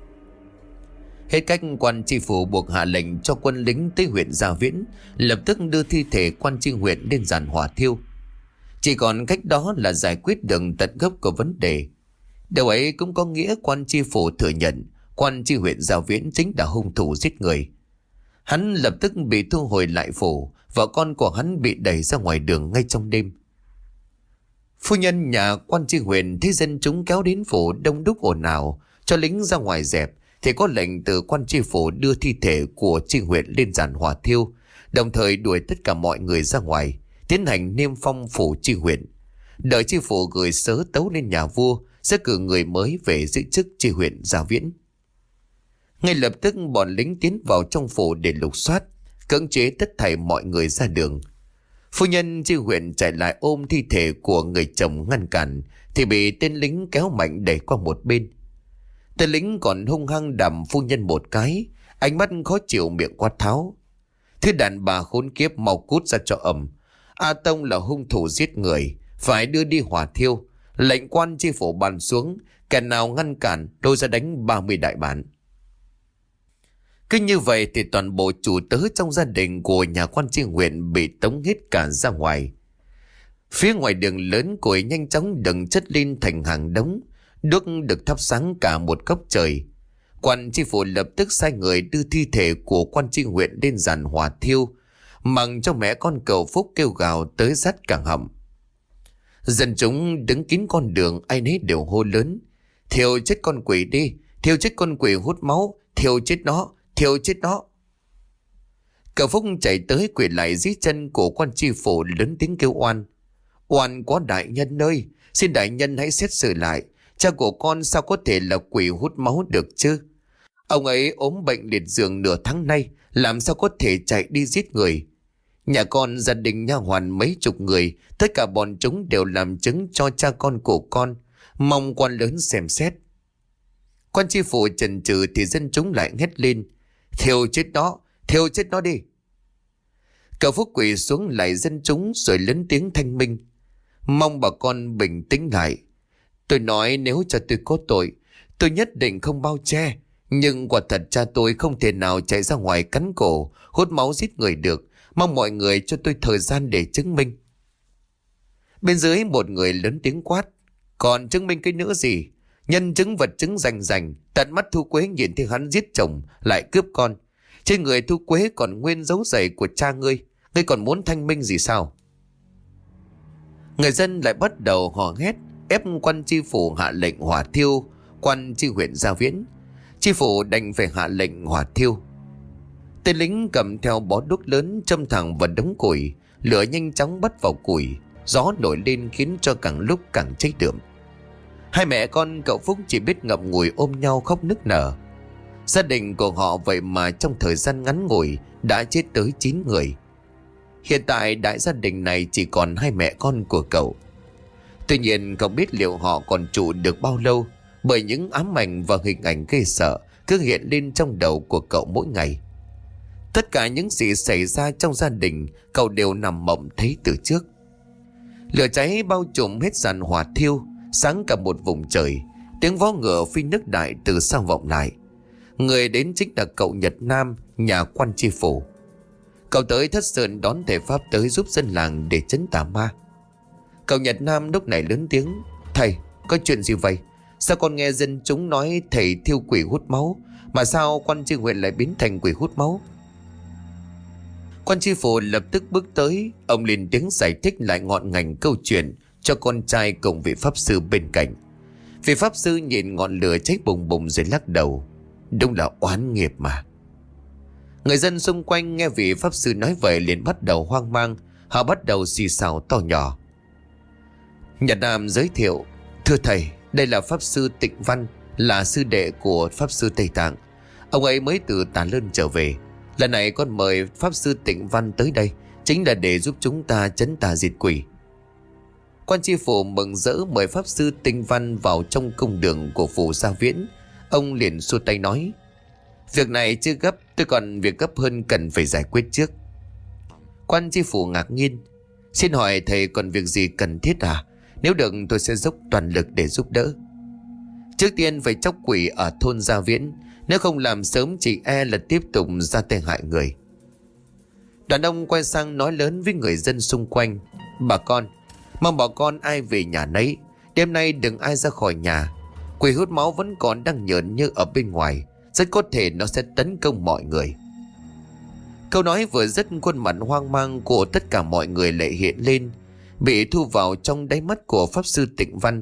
Hết cách, quan tri phủ buộc hạ lệnh cho quân lính tới huyện Gia Viễn, lập tức đưa thi thể quan tri huyện lên giàn hỏa thiêu. Chỉ còn cách đó là giải quyết được tận gốc của vấn đề. Điều ấy cũng có nghĩa quan tri phủ thừa nhận quan tri huyện Gia Viễn chính là hung thủ giết người. Hắn lập tức bị thu hồi lại phủ, vợ con của hắn bị đẩy ra ngoài đường ngay trong đêm. Phu nhân nhà quan tri huyện thấy dân chúng kéo đến phủ đông đúc ồn ào, cho lính ra ngoài dẹp, thì có lệnh từ quan tri phủ đưa thi thể của tri huyện lên giàn hỏa thiêu, đồng thời đuổi tất cả mọi người ra ngoài, tiến hành niêm phong phủ tri huyện. Đợi tri phủ gửi sớ tấu lên nhà vua, sẽ cử người mới về giữ chức tri huyện Gia Viễn. Ngay lập tức bọn lính tiến vào trong phủ để lục soát, cưỡng chế tất thảy mọi người ra đường. Phu nhân tri huyện chạy lại ôm thi thể của người chồng ngăn cản, thì bị tên lính kéo mạnh đẩy qua một bên. Tên lính còn hung hăng đầm phu nhân một cái, ánh mắt khó chịu miệng quát tháo: thứ đàn bà khốn kiếp, mau cút ra cho ầm. A Tông là hung thủ giết người, phải đưa đi hỏa thiêu. Lệnh quan tri phủ ban xuống, kẻ nào ngăn cản tôi ra đánh ba mươi đại bản. Cứ như vậy thì toàn bộ chủ tớ trong gia đình của nhà quan tri huyện bị tống hết cả ra ngoài. Phía ngoài đường lớn củi nhanh chóng đựng chất lên thành hàng đống, đuốc được thắp sáng cả một góc trời. Quan tri phủ lập tức sai người đưa thi thể của quan tri huyện lên giàn hỏa thiêu, mặc cho mẹ con Cậu Phúc kêu gào tới rát cả họng. Dân chúng đứng kín con đường, ai nấy đều hô lớn: thiêu chết con quỷ đi, thiêu chết con quỷ hút máu, thiêu chết nó, thiêu chết nó. Cậu Phúc chạy tới quỳ lại dưới chân của quan tri phủ, lớn tiếng kêu oan: oan có đại nhân ơi, xin đại nhân hãy xét xử lại, cha của con sao có thể là quỷ hút máu được chứ? Ông ấy ốm bệnh liệt giường nửa tháng nay, làm sao có thể chạy đi giết người? Nhà con, gia đình nha hoàn mấy chục người, tất cả bọn chúng đều làm chứng cho cha con của con, mong quan lớn xem xét. Quan tri phủ chần chừ thì dân chúng lại hét lên: thiêu chết nó, thiêu chết nó đi. Cậu Phúc quỳ xuống lại dân chúng rồi lớn tiếng thanh minh: mong bà con bình tĩnh lại. Tôi nói nếu cho tôi có tội, tôi nhất định không bao che. Nhưng quả thật cha tôi không thể nào chạy ra ngoài cắn cổ, hút máu giết người được. Mong mọi người cho tôi thời gian để chứng minh. Bên dưới một người lớn tiếng quát: còn chứng minh cái nữa gì? Nhân chứng vật chứng rành rành, tận mắt Thu Quế nhìn thấy hắn giết chồng lại cướp con. Trên người Thu Quế còn nguyên dấu giày của cha ngươi, ngươi còn muốn thanh minh gì sao? Người dân lại bắt đầu hò hét, ép quan tri phủ hạ lệnh hỏa thiêu quan tri huyện Gia Viễn. Tri phủ đành phải hạ lệnh hỏa thiêu. Tên lính cầm theo bó đuốc lớn châm thẳng vào đống củi, lửa nhanh chóng bắt vào củi, gió nổi lên khiến cho càng lúc càng cháy đượm. Hai mẹ con Cậu Phúc chỉ biết ngậm ngùi ôm nhau khóc nức nở. Gia đình của họ vậy mà trong thời gian ngắn ngủi đã chết tới chín người. Hiện tại đại gia đình này chỉ còn hai mẹ con của cậu. Tuy nhiên không biết liệu họ còn trụ được bao lâu, bởi những ám ảnh và hình ảnh ghê sợ cứ hiện lên trong đầu của cậu mỗi ngày. Tất cả những gì xảy ra trong gia đình cậu đều nằm mộng thấy từ trước. Lửa cháy bao trùm hết giàn hỏa thiêu, sáng cả một vùng trời. Tiếng vó ngựa phi nước đại từ sau vọng lại. Người đến chính là cậu Nhật Nam, nhà quan tri phủ. Cậu tới Thất Sơn đón thể pháp tới giúp dân làng để trấn tà ma. Cậu Nhật Nam lúc này lớn tiếng: thầy, có chuyện gì vậy? Sao con nghe dân chúng nói thầy thiêu quỷ hút máu, mà sao quan tri huyện lại biến thành quỷ hút máu? Quan tri phủ lập tức bước tới, ông lên tiếng giải thích lại ngọn ngành câu chuyện cho con trai cùng vị pháp sư bên cạnh. Vị pháp sư nhìn ngọn lửa cháy bùng bùng rồi lắc đầu: đúng là oán nghiệp mà. Người dân xung quanh nghe vị pháp sư nói vậy liền bắt đầu hoang mang, họ bắt đầu xì xào to nhỏ. Nhật Nam giới thiệu: thưa thầy, đây là pháp sư Tịnh Văn, là sư đệ của pháp sư Tây Tạng. Ông ấy mới từ Tà Lơn trở về. Lần này con mời pháp sư Tịnh Văn tới đây chính là để giúp chúng ta trấn tà diệt quỷ. Quan tri phủ mừng rỡ mời pháp sư Tịnh Văn vào trong cung đường của phủ Gia Viễn. Ông liền xua tay nói: việc này chưa gấp, tôi còn việc gấp hơn cần phải giải quyết trước. Quan tri phủ ngạc nhiên: xin hỏi thầy còn việc gì cần thiết à? Nếu được tôi sẽ dốc toàn lực để giúp đỡ. Trước tiên phải chóc quỷ ở thôn Gia Viễn, nếu không làm sớm chỉ e là tiếp tục ra tay hại người. Đàn ông quay sang nói lớn với người dân xung quanh: bà con, mong bà con ai về nhà nấy, đêm nay đừng ai ra khỏi nhà. Quỷ hút máu vẫn còn đang nhởn như ở bên ngoài, rất có thể nó sẽ tấn công mọi người. Câu nói vừa dứt, khuôn mặt hoang mang của tất cả mọi người lại hiện lên, bị thu vào trong đáy mắt của pháp sư Tịnh Văn.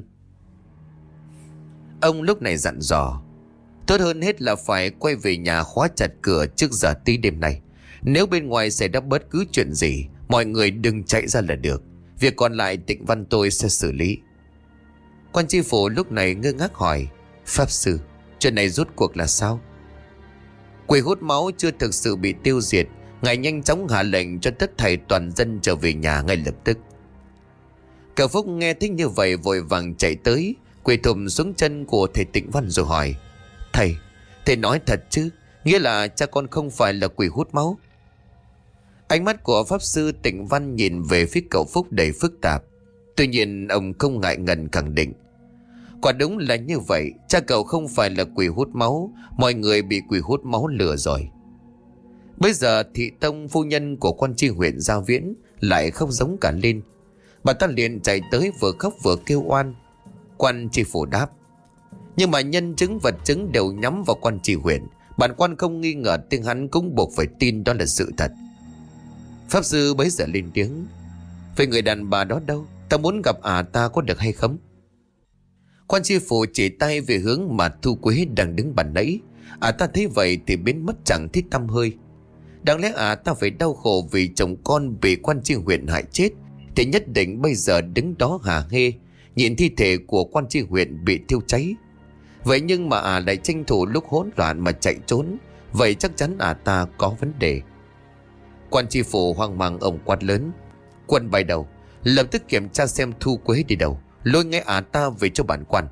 Ông lúc này dặn dò: tốt hơn hết là phải quay về nhà khóa chặt cửa trước giờ tí đêm nay. Nếu bên ngoài xảy ra bất cứ chuyện gì, mọi người đừng chạy ra là được. Việc còn lại Tịnh Văn tôi sẽ xử lý. Quan tri phủ lúc này ngơ ngác hỏi: pháp sư, chuyện này rốt cuộc là sao? Quỷ hút máu chưa thực sự bị tiêu diệt, ngài nhanh chóng hạ lệnh cho tất thảy toàn dân trở về nhà ngay lập tức. Cậu Phúc nghe thích như vậy vội vàng chạy tới, quỳ thụm xuống chân của thầy Tịnh Văn rồi hỏi: thầy, thầy nói thật chứ? Nghĩa là cha con không phải là quỷ hút máu? Ánh mắt của Pháp Sư Tịnh Văn nhìn về phía cậu Phúc đầy phức tạp. Tuy nhiên ông không ngại ngần khẳng định: quả đúng là như vậy, cha cậu không phải là quỷ hút máu, mọi người bị quỷ hút máu lừa rồi. Bây giờ thị tông phu nhân của quan tri huyện Giao Viễn lại khóc giống cả lên. Bà ta liền chạy tới vừa khóc vừa kêu oan. Quan tri phủ đáp: nhưng mà nhân chứng vật chứng đều nhắm vào quan tri huyện. Bản quan không nghi ngờ, tiếng hắn cũng buộc phải tin đó là sự thật. Pháp sư bấy giờ lên tiếng: vậy người đàn bà đó đâu? Ta muốn gặp ả ta có được hay không? Quan tri phủ chỉ tay về hướng mà Thu Quế đang đứng bàn nãy. Ả ta thấy vậy thì biến mất chẳng thấy tăm hơi. Đáng lẽ ả ta phải đau khổ vì chồng con bị quan tri huyện hại chết, thì nhất định bây giờ đứng đó hả hê nhìn thi thể của quan tri huyện bị thiêu cháy. Vậy nhưng mà ả lại tranh thủ lúc hỗn loạn mà chạy trốn. Vậy chắc chắn ả ta có vấn đề. Quan tri phủ hoang mang, ông quát lớn: Quân bay đầu, lập tức kiểm tra xem Thu Quế đi đâu, lôi ngay ả ta về cho bản quan.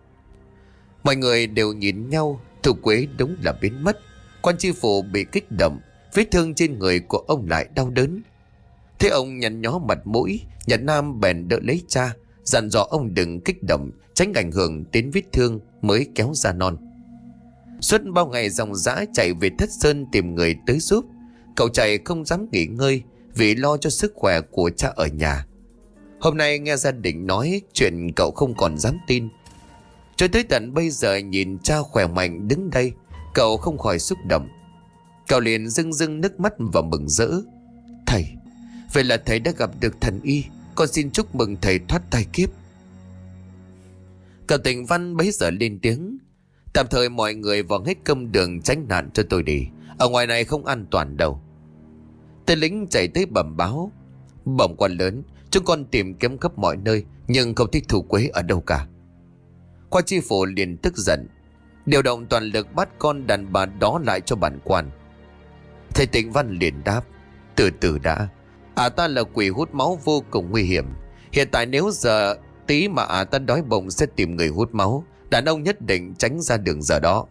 Mọi người đều nhìn nhau. Thu Quế đúng là biến mất. Quan tri phủ bị kích động, vết thương trên người của ông lại đau đớn. Thế ông nhăn nhó mặt mũi, Nhật Nam bèn đỡ lấy cha, dặn dò ông đừng kích động, tránh ảnh hưởng đến vết thương, mới kéo ra non. Suốt bao ngày dòng dã chạy về Thất Sơn tìm người tới giúp. Cậu chạy không dám nghỉ ngơi vì lo cho sức khỏe của cha ở nhà. Hôm nay nghe gia đình nói chuyện, cậu không còn dám tin. Cho tới tận bây giờ nhìn cha khỏe mạnh đứng đây, cậu không khỏi xúc động. Cậu liền rưng rưng nước mắt và mừng rỡ: thầy, vậy là thầy đã gặp được thần y. Con xin chúc mừng thầy thoát tai kiếp. Cậu Tịnh Văn bấy giờ lên tiếng: tạm thời mọi người vào hết công đường tránh nạn cho tôi đi, ở ngoài này không an toàn đâu. Tên lính chạy tới bẩm báo: bẩm quan lớn, chúng con tìm kiếm khắp mọi nơi nhưng không thấy Thu Quế ở đâu cả. Quan tri phủ liền tức giận, điều động toàn lực bắt con đàn bà đó lại cho bản quan. Thầy Tịnh Văn liền đáp: từ từ đã, ả ta là quỷ hút máu vô cùng nguy hiểm. Hiện tại nếu giờ tí mà ả ta đói bụng sẽ tìm người hút máu, đàn ông nhất định tránh ra đường giờ đó.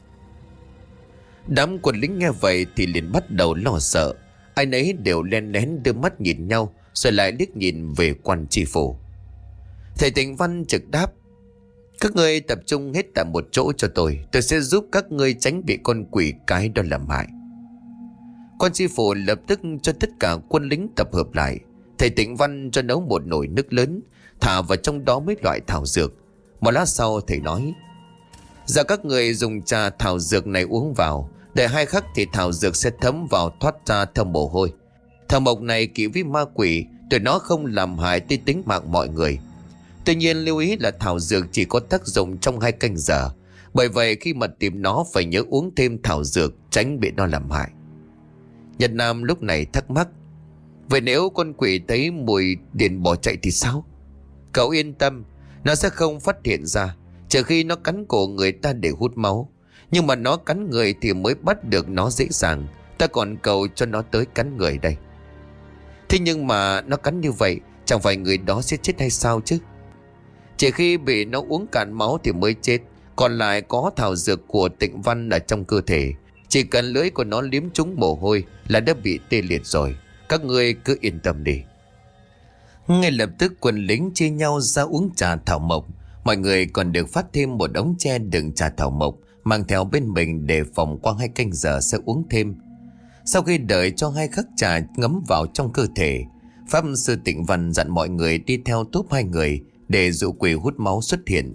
Đám quân lính nghe vậy thì liền bắt đầu lo sợ. Ai nấy đều len lén đưa mắt nhìn nhau, rồi lại liếc nhìn về quan tri phủ. Thầy Tịnh Văn trực đáp: các ngươi tập trung hết tại một chỗ cho tôi, tôi sẽ giúp các ngươi tránh bị con quỷ cái đó làm hại. Quan tri phủ lập tức cho tất cả quân lính tập hợp lại. Thầy Tịnh Văn cho nấu một nồi nước lớn, thả vào trong đó mấy loại thảo dược. Một lát sau thầy nói: giờ các người dùng trà thảo dược này uống vào, để hai khắc thì thảo dược sẽ thấm vào thoát ra theo mồ hôi. Thảo mộc này kỵ với ma quỷ, tụi nó không làm hại tới tính mạng mọi người. Tuy nhiên lưu ý là thảo dược chỉ có tác dụng trong hai canh giờ, bởi vậy khi mà tìm nó phải nhớ uống thêm thảo dược, tránh bị nó làm hại. Nhật Nam lúc này thắc mắc: vậy nếu con quỷ thấy mùi điện bỏ chạy thì sao? Cậu yên tâm, nó sẽ không phát hiện ra, trừ khi nó cắn cổ người ta để hút máu. Nhưng mà nó cắn người thì mới bắt được nó dễ dàng. Ta còn cầu cho nó tới cắn người đây. Thế nhưng mà nó cắn như vậy, chẳng phải người đó sẽ chết hay sao chứ? Chỉ khi bị nó uống cạn máu thì mới chết. Còn lại có thảo dược của Tịnh Văn ở trong cơ thể, chỉ cần lưỡi của nó liếm trúng mồ hôi là đã bị tê liệt rồi. Các ngươi cứ yên tâm đi. Ngay lập tức quân lính chia nhau ra uống trà thảo mộc. Mọi người còn được phát thêm một ống tre đựng trà thảo mộc, mang theo bên mình để phòng qua hai canh giờ sẽ uống thêm. Sau khi đợi cho hai khắc trà ngấm vào trong cơ thể, Pháp sư Tịnh Văn dặn mọi người đi theo tốp hai người để dụ quỷ hút máu xuất hiện.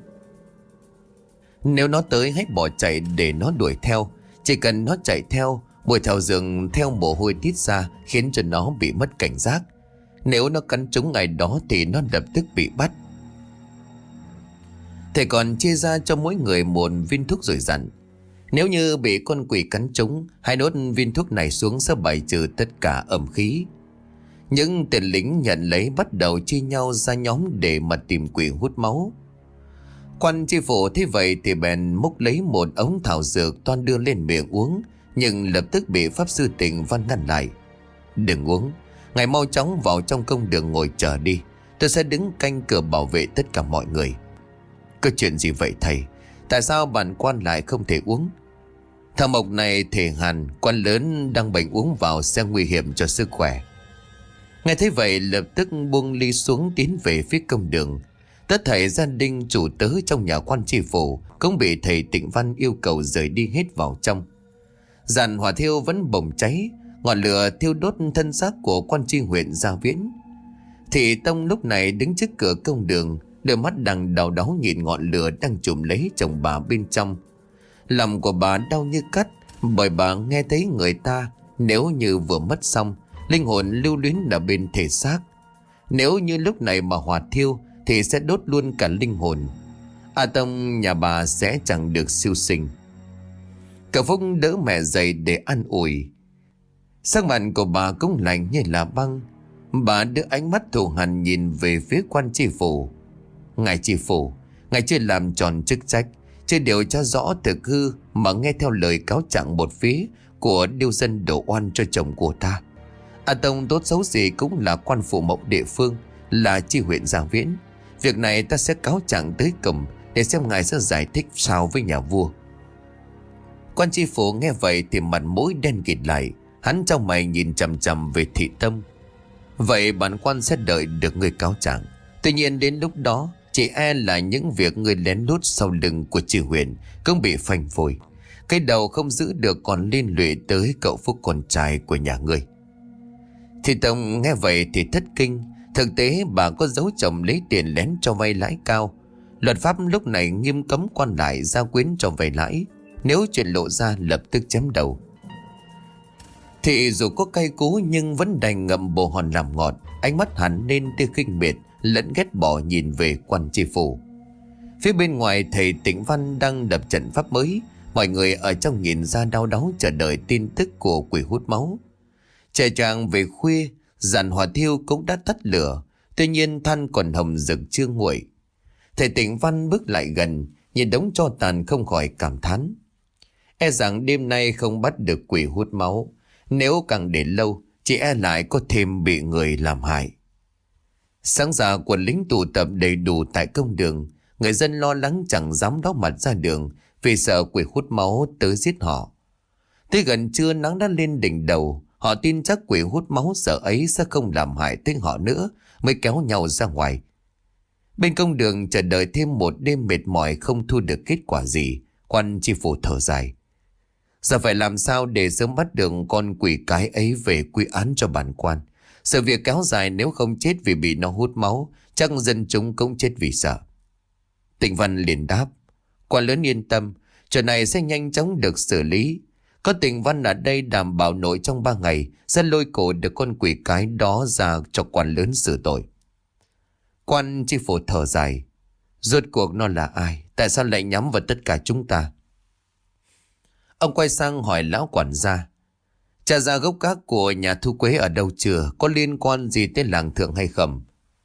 Nếu nó tới hãy bỏ chạy để nó đuổi theo. Chỉ cần nó chạy theo, mùi thảo dược theo mồ hôi tiết ra khiến cho nó bị mất cảnh giác. Nếu nó cắn trúng ai đó thì nó lập tức bị bắt. Thầy còn chia ra cho mỗi người một viên thuốc rồi dặn: nếu như bị con quỷ cắn trúng, hãy đốt viên thuốc này xuống sẽ bài trừ tất cả âm khí. Những tên lính nhận lấy bắt đầu chia nhau ra nhóm để mà tìm quỷ hút máu. Quan tri phủ thấy vậy thì bèn múc lấy một ống thảo dược toan đưa lên miệng uống, nhưng lập tức bị Pháp sư Tịnh Văn ngăn lại: đừng uống, ngài mau chóng vào trong công đường ngồi chờ đi, tôi sẽ đứng canh cửa bảo vệ tất cả mọi người. Có chuyện gì vậy thầy? Tại sao bản quan lại không thể uống? Thằng Mộc này thể hàn, quan lớn đang bệnh uống vào sẽ nguy hiểm cho sức khỏe. Nghe thấy vậy lập tức buông ly xuống tiến về phía công đường. Tất thảy gia đình chủ tớ trong nhà quan tri phủ cũng bị thầy Tịnh Văn yêu cầu rời đi hết vào trong. Giàn hỏa thiêu vẫn bùng cháy, ngọn lửa thiêu đốt thân xác của quan tri huyện Gia Viễn. Thị Tông lúc này đứng trước cửa công đường, đôi mắt đang đau đáu nhìn ngọn lửa đang trùm lấy chồng bà bên trong. Lòng của bà đau như cắt, bởi bà nghe thấy người ta nếu như vừa mất xong, linh hồn lưu luyến ở bên thể xác. Nếu như lúc này mà hỏa thiêu thì sẽ đốt luôn cả linh hồn. A Tông nhà bà sẽ chẳng được siêu sinh. Cậu Phúc đỡ mẹ dậy để an ủi. Sắc mặt của bà cũng lạnh như là băng. Bà đưa ánh mắt thù hằn nhìn về phía quan tri phủ. Ngài tri phủ, ngài chưa làm tròn chức trách, chưa điều tra rõ thực hư mà nghe theo lời cáo trạng một phía của điêu dân đổ oan cho chồng của ta. A Tông tốt xấu gì cũng là quan phủ mộng địa phương, là tri huyện Gia Viễn. Việc này ta sẽ cáo trạng tới cùng để xem ngài sẽ giải thích sao với nhà vua. Quan tri phủ nghe vậy thì mặt mũi đen kịt lại. Hắn trong mày nhìn chằm chằm về Thị Tông. Vậy bản quan sẽ đợi được người cáo trạng. Tuy nhiên đến lúc đó chỉ e là những việc người lén lút sau lưng của tri huyện cũng bị phanh phui. Cái đầu không giữ được còn liên lụy tới cậu Phúc con trai của nhà ngươi. Thị Tông nghe vậy thì thất kinh. Thực tế bà có giấu chồng lấy tiền lén cho vay lãi cao. Luật pháp lúc này nghiêm cấm quan lại gia quyến cho vay lãi. Nếu chuyện lộ ra lập tức chém đầu. Thị dù có cay cú nhưng vẫn đành ngậm bồ hòn làm ngọt. Ánh mắt hẳn nên tia khinh miệt lẫn ghét bỏ nhìn về quan tri phủ. Phía bên ngoài thầy Tịnh Văn đang đập trận pháp mới. Mọi người ở trong nhìn ra đau đáu chờ đợi tin tức của quỷ hút máu. Trời tràng về khuya, giàn hỏa thiêu cũng đã tắt lửa. Tuy nhiên than còn hồng rực chưa nguội. Thầy Tịnh Văn bước lại gần, nhìn đống tro tàn không khỏi cảm thán. E rằng đêm nay không bắt được quỷ hút máu. Nếu càng để lâu, chỉ e lại có thêm bị người làm hại. Sáng ra quân lính tụ tập đầy đủ tại công đường. Người dân lo lắng chẳng dám đó mặt ra đường vì sợ quỷ hút máu tới giết họ. Tới gần trưa nắng đã lên đỉnh đầu. Họ tin chắc quỷ hút máu sợ ấy sẽ không làm hại tới họ nữa, mới kéo nhau ra ngoài. Bên công đường chờ đợi thêm một đêm mệt mỏi không thu được kết quả gì. Quan tri phủ thở dài. Giờ phải làm sao để sớm bắt được con quỷ cái ấy về quy án cho bản quan. Sự việc kéo dài nếu không chết vì bị nó hút máu, chắc dân chúng cũng chết vì sợ. Tịnh Văn liền đáp. Quan lớn yên tâm, chuyện này sẽ nhanh chóng được xử lý. Có Tịnh Văn ở đây đảm bảo nội trong ba ngày sẽ lôi cổ được con quỷ cái đó ra cho quan lớn xử tội. Quan tri phủ thở dài. Rốt cuộc nó là ai? Tại sao lại nhắm vào tất cả chúng ta? Ông quay sang hỏi lão quản gia. Cha ra gốc gác của nhà thu quế ở đâu chưa? Có liên quan gì tới làng thượng hay không?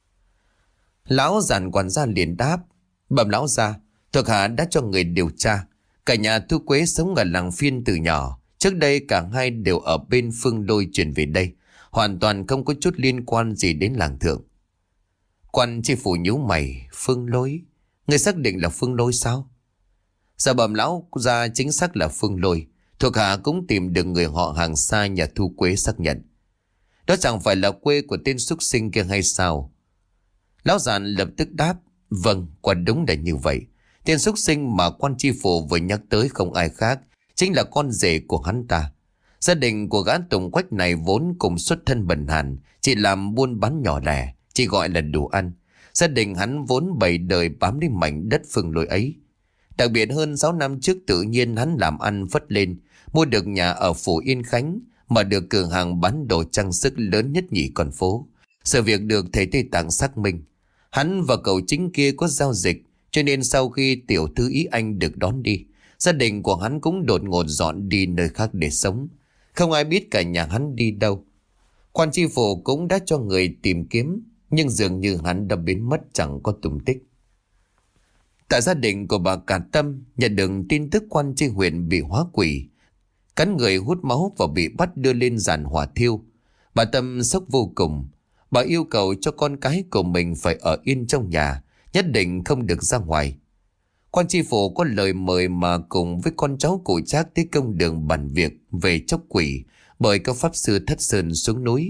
Lão giản quản gia liền đáp. Bẩm lão gia, thuộc hạ đã cho người điều tra. Cả nhà thu quế sống ở làng Phiên từ nhỏ. Trước đây cả hai đều ở bên Phương Lôi chuyển về đây. Hoàn toàn không có chút liên quan gì đến làng thượng. Quan tri phủ nhíu mày. Phương Lôi? Người xác định là Phương Lôi sao? Dạ bẩm lão gia, chính xác là Phương Lôi. Thuộc hạ cũng tìm được người họ hàng xa nhà thu quế xác nhận. Đó chẳng phải là quê của tên súc sinh kia hay sao? Lão giản lập tức đáp. Vâng, quả đúng là như vậy. Tên súc sinh mà quan tri phủ vừa nhắc tới không ai khác, chính là con rể của hắn ta. Gia đình của gã Tùng Quách này vốn cùng xuất thân bần hàn, chỉ làm buôn bán nhỏ lẻ, chỉ gọi là đủ ăn. Gia đình hắn vốn bảy đời bám đến mảnh đất Phương Lôi ấy. Đặc biệt hơn sáu năm trước tự nhiên hắn làm ăn phất lên, mua được nhà ở phủ Yên Khánh, mà được cửa hàng bán đồ trang sức lớn nhất nhì con phố. Sự việc được thầy Tây Tạng xác minh. Hắn và cậu chính kia có giao dịch, cho nên sau khi tiểu thư Ý Anh được đón đi, gia đình của hắn cũng đột ngột dọn đi nơi khác để sống. Không ai biết cả nhà hắn đi đâu. Quan tri phủ cũng đã cho người tìm kiếm, nhưng dường như hắn đã biến mất chẳng có tung tích. Tại gia đình của bà Cả Tâm nhận được tin tức quan tri huyện bị hóa quỷ, cắn người hút máu và bị bắt đưa lên giàn hỏa thiêu. Bà Tâm sốc vô cùng. Bà yêu cầu cho con cái của mình phải ở yên trong nhà, nhất định không được ra ngoài. Quan tri phủ có lời mời mà cùng với con cháu cụ Trác tới công đường bàn việc về chốc quỷ bởi các pháp sư Thất Sơn xuống núi.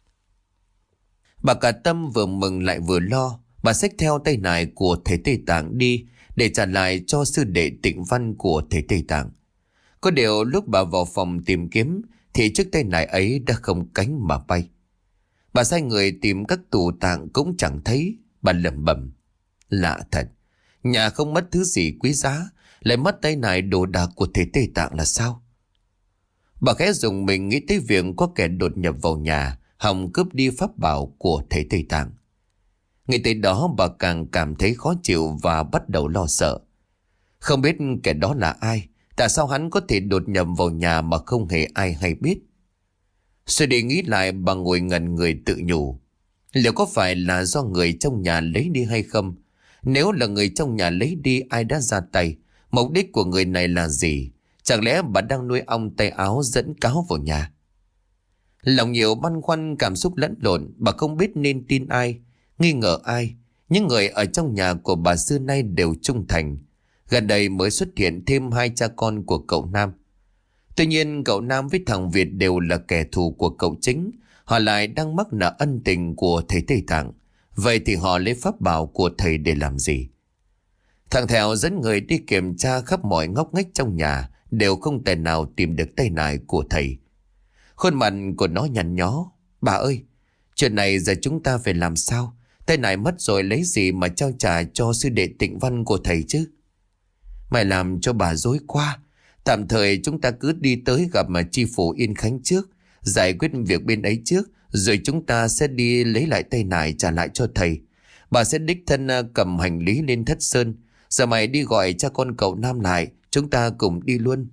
Bà Cả Tâm vừa mừng lại vừa lo. Bà xách theo tay nải của thầy Tây Tạng đi để trả lại cho sư đệ Tịnh Văn của thầy Tây Tạng. Có điều lúc bà vào phòng tìm kiếm thì chiếc tay nải ấy đã không cánh mà bay. Bà sai người tìm các tủ tạng cũng chẳng thấy. Bà lẩm bẩm: lạ thật, nhà không mất thứ gì quý giá, lại mất tay nải đồ đạc của thầy Tây Tạng là sao? Bà khẽ dùng mình nghĩ tới việc có kẻ đột nhập vào nhà, hòng cướp đi pháp bảo của thầy Tây Tạng. Nghĩ tới đó bà càng cảm thấy khó chịu và bắt đầu lo sợ. Không biết kẻ đó là ai, tại sao hắn có thể đột nhập vào nhà mà không hề ai hay biết. Rồi để nghĩ lại, bà ngồi ngẩn người tự nhủ: liệu có phải là do người trong nhà lấy đi hay không? Nếu là người trong nhà lấy đi, ai đã ra tay? Mục đích của người này là gì? Chẳng lẽ bà đang nuôi ong tay áo dẫn cáo vào nhà? Lòng nhiều băn khoăn, cảm xúc lẫn lộn. Bà không biết nên tin ai, nghi ngờ ai. Những người ở trong nhà của bà xưa nay đều trung thành. Gần đây mới xuất hiện thêm hai cha con của cậu Nam. Tuy nhiên cậu Nam với thằng Việt đều là kẻ thù của cậu chính. Họ lại đang mắc nợ ân tình của thầy Tây Tạng. Vậy thì họ lấy pháp bảo của thầy để làm gì? Thằng Thèo dẫn người đi kiểm tra khắp mọi ngóc ngách trong nhà, đều không thể nào tìm được tay nải của thầy. Khuôn mặt của nó nhăn nhó: bà ơi, chuyện này giờ chúng ta phải làm sao? Tay nải mất rồi lấy gì mà trao trả cho sư đệ Tịnh Văn của thầy chứ? Mày làm cho bà rối quá. Tạm thời chúng ta cứ đi tới gặp mà tri phủ Yên Khánh trước, giải quyết việc bên ấy trước, rồi chúng ta sẽ đi lấy lại tay nải trả lại cho thầy. Bà sẽ đích thân cầm hành lý lên Thất Sơn. Giờ mày đi gọi cha con cậu Nam lại, chúng ta cùng đi luôn.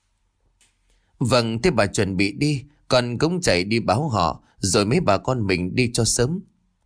Vâng, thế bà chuẩn bị đi, còn cũng chạy đi báo họ, rồi mấy bà con mình đi cho sớm.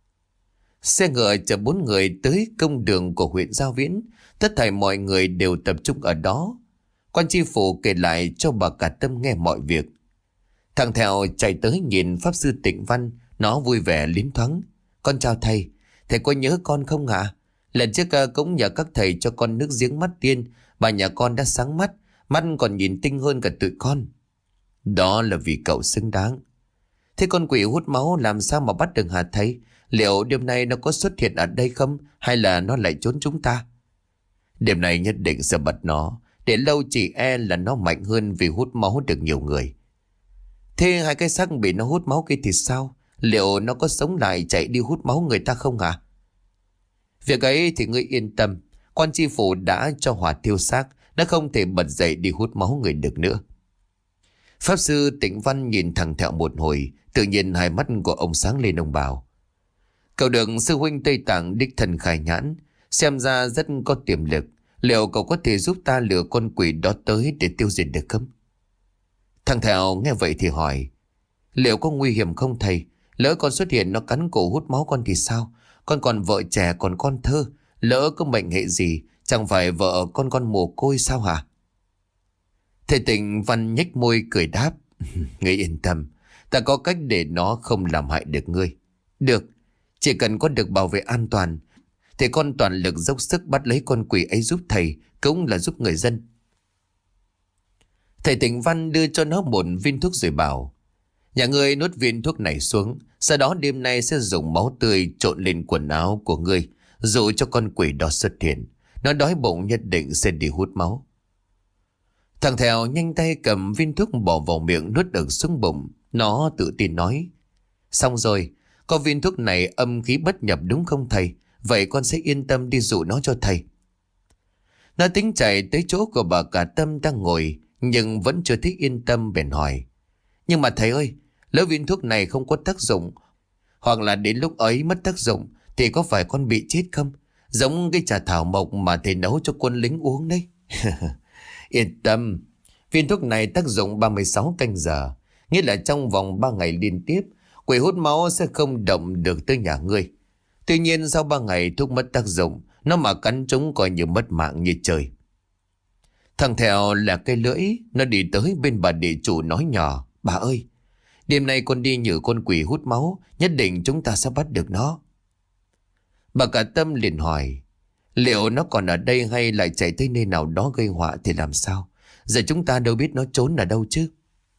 Xe ngựa chở bốn người tới công đường của huyện Giao Viễn. Tất thảy mọi người đều tập trung ở đó. Quan tri phủ kể lại cho bà Cả Tâm nghe mọi việc. Thằng Thèo chạy tới nhìn pháp sư Tịnh Văn. Nó vui vẻ liến thoáng: con chào thầy, thầy có nhớ con không ạ? À? Lần trước cũng nhờ các thầy cho con nước giếng mắt tiên. Bà nhà con đã sáng mắt, mắt còn nhìn tinh hơn cả tụi con. Đó là vì cậu xứng đáng. Thế con quỷ hút máu làm sao mà bắt được hả thầy? Liệu đêm nay nó có xuất hiện ở đây không, hay là nó lại trốn chúng ta? Đêm nay nhất định sẽ bật nó. Để lâu chỉ e là nó mạnh hơn vì hút máu được nhiều người. Thế hai cái xác bị nó hút máu kia thì sao? Liệu nó có sống lại chạy đi hút máu người ta không hả? Việc ấy thì ngươi yên tâm. Quan tri phủ đã cho hỏa thiêu xác, nó không thể bật dậy đi hút máu người được nữa. Pháp sư Tịnh Văn nhìn thằng Thẹo một hồi, tự nhiên hai mắt của ông sáng lên. Ông bảo: cậu được sư huynh Tây Tạng đích thân khai nhãn, xem ra rất có tiềm lực. Liệu cậu có thể giúp ta lừa con quỷ đó tới để tiêu diệt được không? Thằng Thẹo nghe vậy thì hỏi: liệu có nguy hiểm không thầy? Lỡ con xuất hiện nó cắn cổ hút máu con thì sao? Con còn vợ trẻ, còn con thơ. Lỡ có bệnh hệ gì, chẳng phải vợ con con mồ côi sao hả? Thầy Tịnh Văn nhếch môi cười đáp: ngươi yên tâm, ta có cách để nó không làm hại được ngươi. Được, chỉ cần con được bảo vệ an toàn thì con toàn lực dốc sức bắt lấy con quỷ ấy giúp thầy, cũng là giúp người dân. Thầy Tịnh Văn đưa cho nó một viên thuốc rồi bảo: nhà ngươi nuốt viên thuốc này xuống, sau đó đêm nay sẽ dùng máu tươi trộn lên quần áo của ngươi, dụ cho con quỷ đó xuất hiện. Nó đói bụng nhất định sẽ đi hút máu. Thằng Thèo nhanh tay cầm viên thuốc bỏ vào miệng nuốt được xuống bụng. Nó tự tin nói: xong rồi, có viên thuốc này âm khí bất nhập đúng không thầy? Vậy con sẽ yên tâm đi dụ nó cho thầy. Nó tính chạy tới chỗ của bà Cả Tâm đang ngồi, nhưng vẫn chưa thấy yên tâm, bèn hỏi: nhưng mà thầy ơi, lỡ viên thuốc này không có tác dụng, hoặc là đến lúc ấy mất tác dụng, thì có phải con bị chết không? Giống cái trà thảo mộc mà thầy nấu cho quân lính uống đấy. Yên tâm, viên thuốc này tác dụng ba mươi sáu canh giờ, nghĩa là trong vòng ba ngày liên tiếp, quỷ hút máu sẽ không động được tới nhà ngươi. Tuy nhiên sau ba ngày thuốc mất tác dụng, nó mà cắn chúng coi như mất mạng như trời. Thằng Thèo là cây lưỡi, nó đi tới bên bà địa chủ nói nhỏ: bà ơi, đêm nay con đi nhử con quỷ hút máu, nhất định chúng ta sẽ bắt được nó. Bà Cả Tâm liền hỏi: Liệu nó còn ở đây hay lại chạy tới nơi nào đó gây họa thì làm sao? Giờ chúng ta đâu biết nó trốn ở đâu chứ.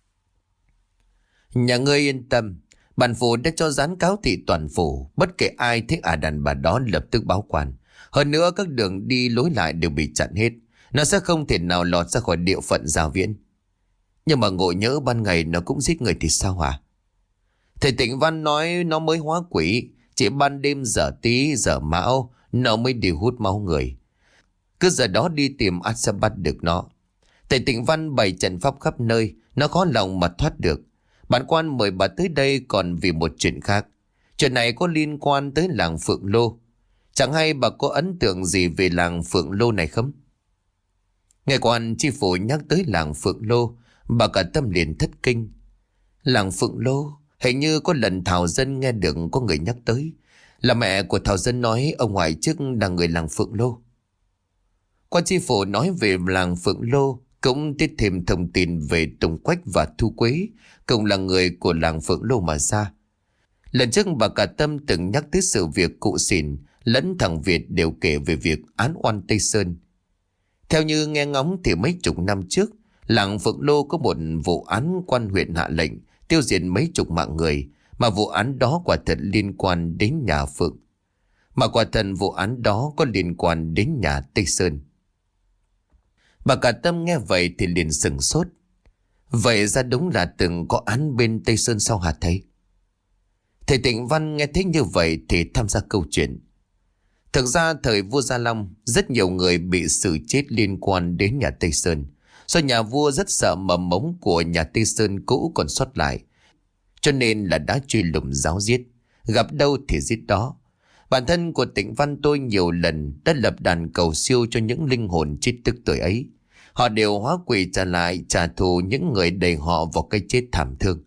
Nhà ngươi yên tâm, bản phủ đã cho dán cáo thị toàn phủ. Bất kể ai thích ả đàn bà đó lập tức báo quan. Hơn nữa các đường đi lối lại đều bị chặn hết. Nó sẽ không thể nào lọt ra khỏi địa phận Giao Viễn. Nhưng mà ngộ nhỡ ban ngày nó cũng giết người thì sao hả? Thầy Tịnh Văn nói nó mới hóa quỷ. Chỉ ban đêm giờ tí giờ mão nó mới đi hút máu người. Cứ giờ đó đi tìm ắt sẽ bắt được nó. Thầy Tịnh Văn bày trận pháp khắp nơi. Nó khó lòng mà thoát được. Bản quan mời bà tới đây còn vì một chuyện khác. Chuyện này có liên quan tới làng Phượng Lô. Chẳng hay bà có ấn tượng gì về làng Phượng Lô này không? Nghe quan chi phủ nhắc tới làng Phượng Lô, bà cả tâm liền thất kinh. Làng Phượng Lô, hình như có lần Thảo Dân nghe được có người nhắc tới. Là mẹ của Thảo Dân nói ông ngoại trước là người làng Phượng Lô. Quan chi phủ nói về làng Phượng Lô, cũng tiết thêm thông tin về Tùng Quách và Thu Quế, cùng là người của làng Phượng Lô mà ra. Lần trước bà cả Tâm từng nhắc tới sự việc cụ Xỉn lẫn thằng Việt đều kể về việc án oan Tây Sơn. Theo như nghe ngóng thì mấy chục năm trước, làng Phượng Lô có một vụ án quan huyện hạ lệnh tiêu diệt mấy chục mạng người, mà vụ án đó quả thật liên quan đến nhà Phượng. Mà quả thật vụ án đó có liên quan đến nhà Tây Sơn. Bà cả Tâm nghe vậy thì liền sửng sốt. Vậy ra đúng là từng có án bên Tây Sơn sao hả thầy? Thầy Tịnh Văn nghe thấy như vậy thì tham gia câu chuyện. Thực ra thời vua Gia Long, rất nhiều người bị xử chết liên quan đến nhà Tây Sơn. Do nhà vua rất sợ mầm mống của nhà Tây Sơn cũ còn sót lại, cho nên là đã truy lùng giáo giết, gặp đâu thì giết đó. Bản thân của Tịnh Văn tôi nhiều lần đã lập đàn cầu siêu cho những linh hồn chết tức tuổi ấy. Họ đều hóa quỷ trả lại, trả thù những người đẩy họ vào cái chết thảm thương.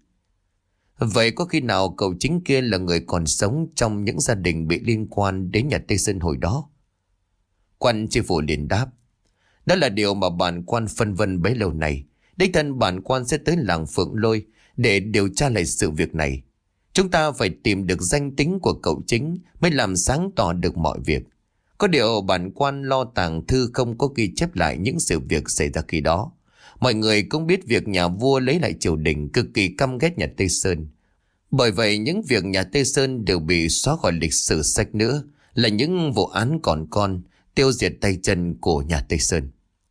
Vậy có khi nào cậu chính kia là người còn sống trong những gia đình bị liên quan đến nhà Tây Sơn hồi đó? Quan tri phủ liền đáp. Đó là điều mà bản quan phân vân bấy lâu này. Đích thân bản quan sẽ tới làng Phượng Lôi để điều tra lại sự việc này. Chúng ta phải tìm được danh tính của cậu chính mới làm sáng tỏ được mọi việc. Có điều bản quan lo tàng thư không có ghi chép lại những sự việc xảy ra khi đó. Mọi người cũng biết việc nhà vua lấy lại triều đình cực kỳ căm ghét nhà Tây Sơn. Bởi vậy những việc nhà Tây Sơn đều bị xóa khỏi lịch sử sách nữa, là những vụ án còn con, tiêu diệt tay chân của nhà Tây Sơn.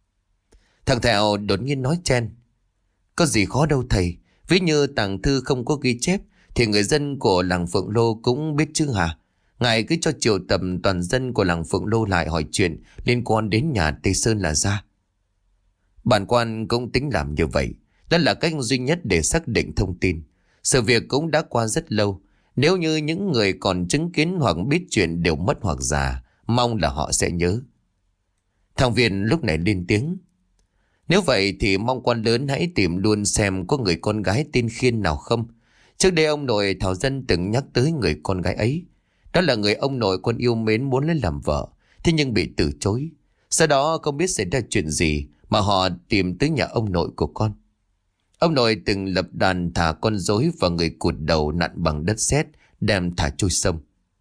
Thằng Thẹo đột nhiên nói chen. Có gì khó đâu thầy, ví như tàng thư không có ghi chép thì người dân của làng Phượng Lô cũng biết chứ hả? Ngài cứ cho triệu tập toàn dân của làng Phượng Lô lại hỏi chuyện liên quan đến nhà Tây Sơn là ra. Bản quan cũng tính làm như vậy. Đó là cách duy nhất để xác định thông tin. Sự việc cũng đã qua rất lâu. Nếu như những người còn chứng kiến hoặc biết chuyện đều mất hoặc già, mong là họ sẽ nhớ. Thằng Viên lúc này lên tiếng. Nếu vậy thì mong quan lớn hãy tìm luôn xem có người con gái tên Khiên nào không. Trước đây ông nội Thảo Dân từng nhắc tới người con gái ấy. Đó là người ông nội con yêu mến muốn lấy làm vợ, thế nhưng bị từ chối. Sau đó không biết xảy ra chuyện gì mà họ tìm tới nhà ông nội của con. Ông nội từng lập đàn thả con rối và người cụt đầu nặn bằng đất sét đem thả trôi sông.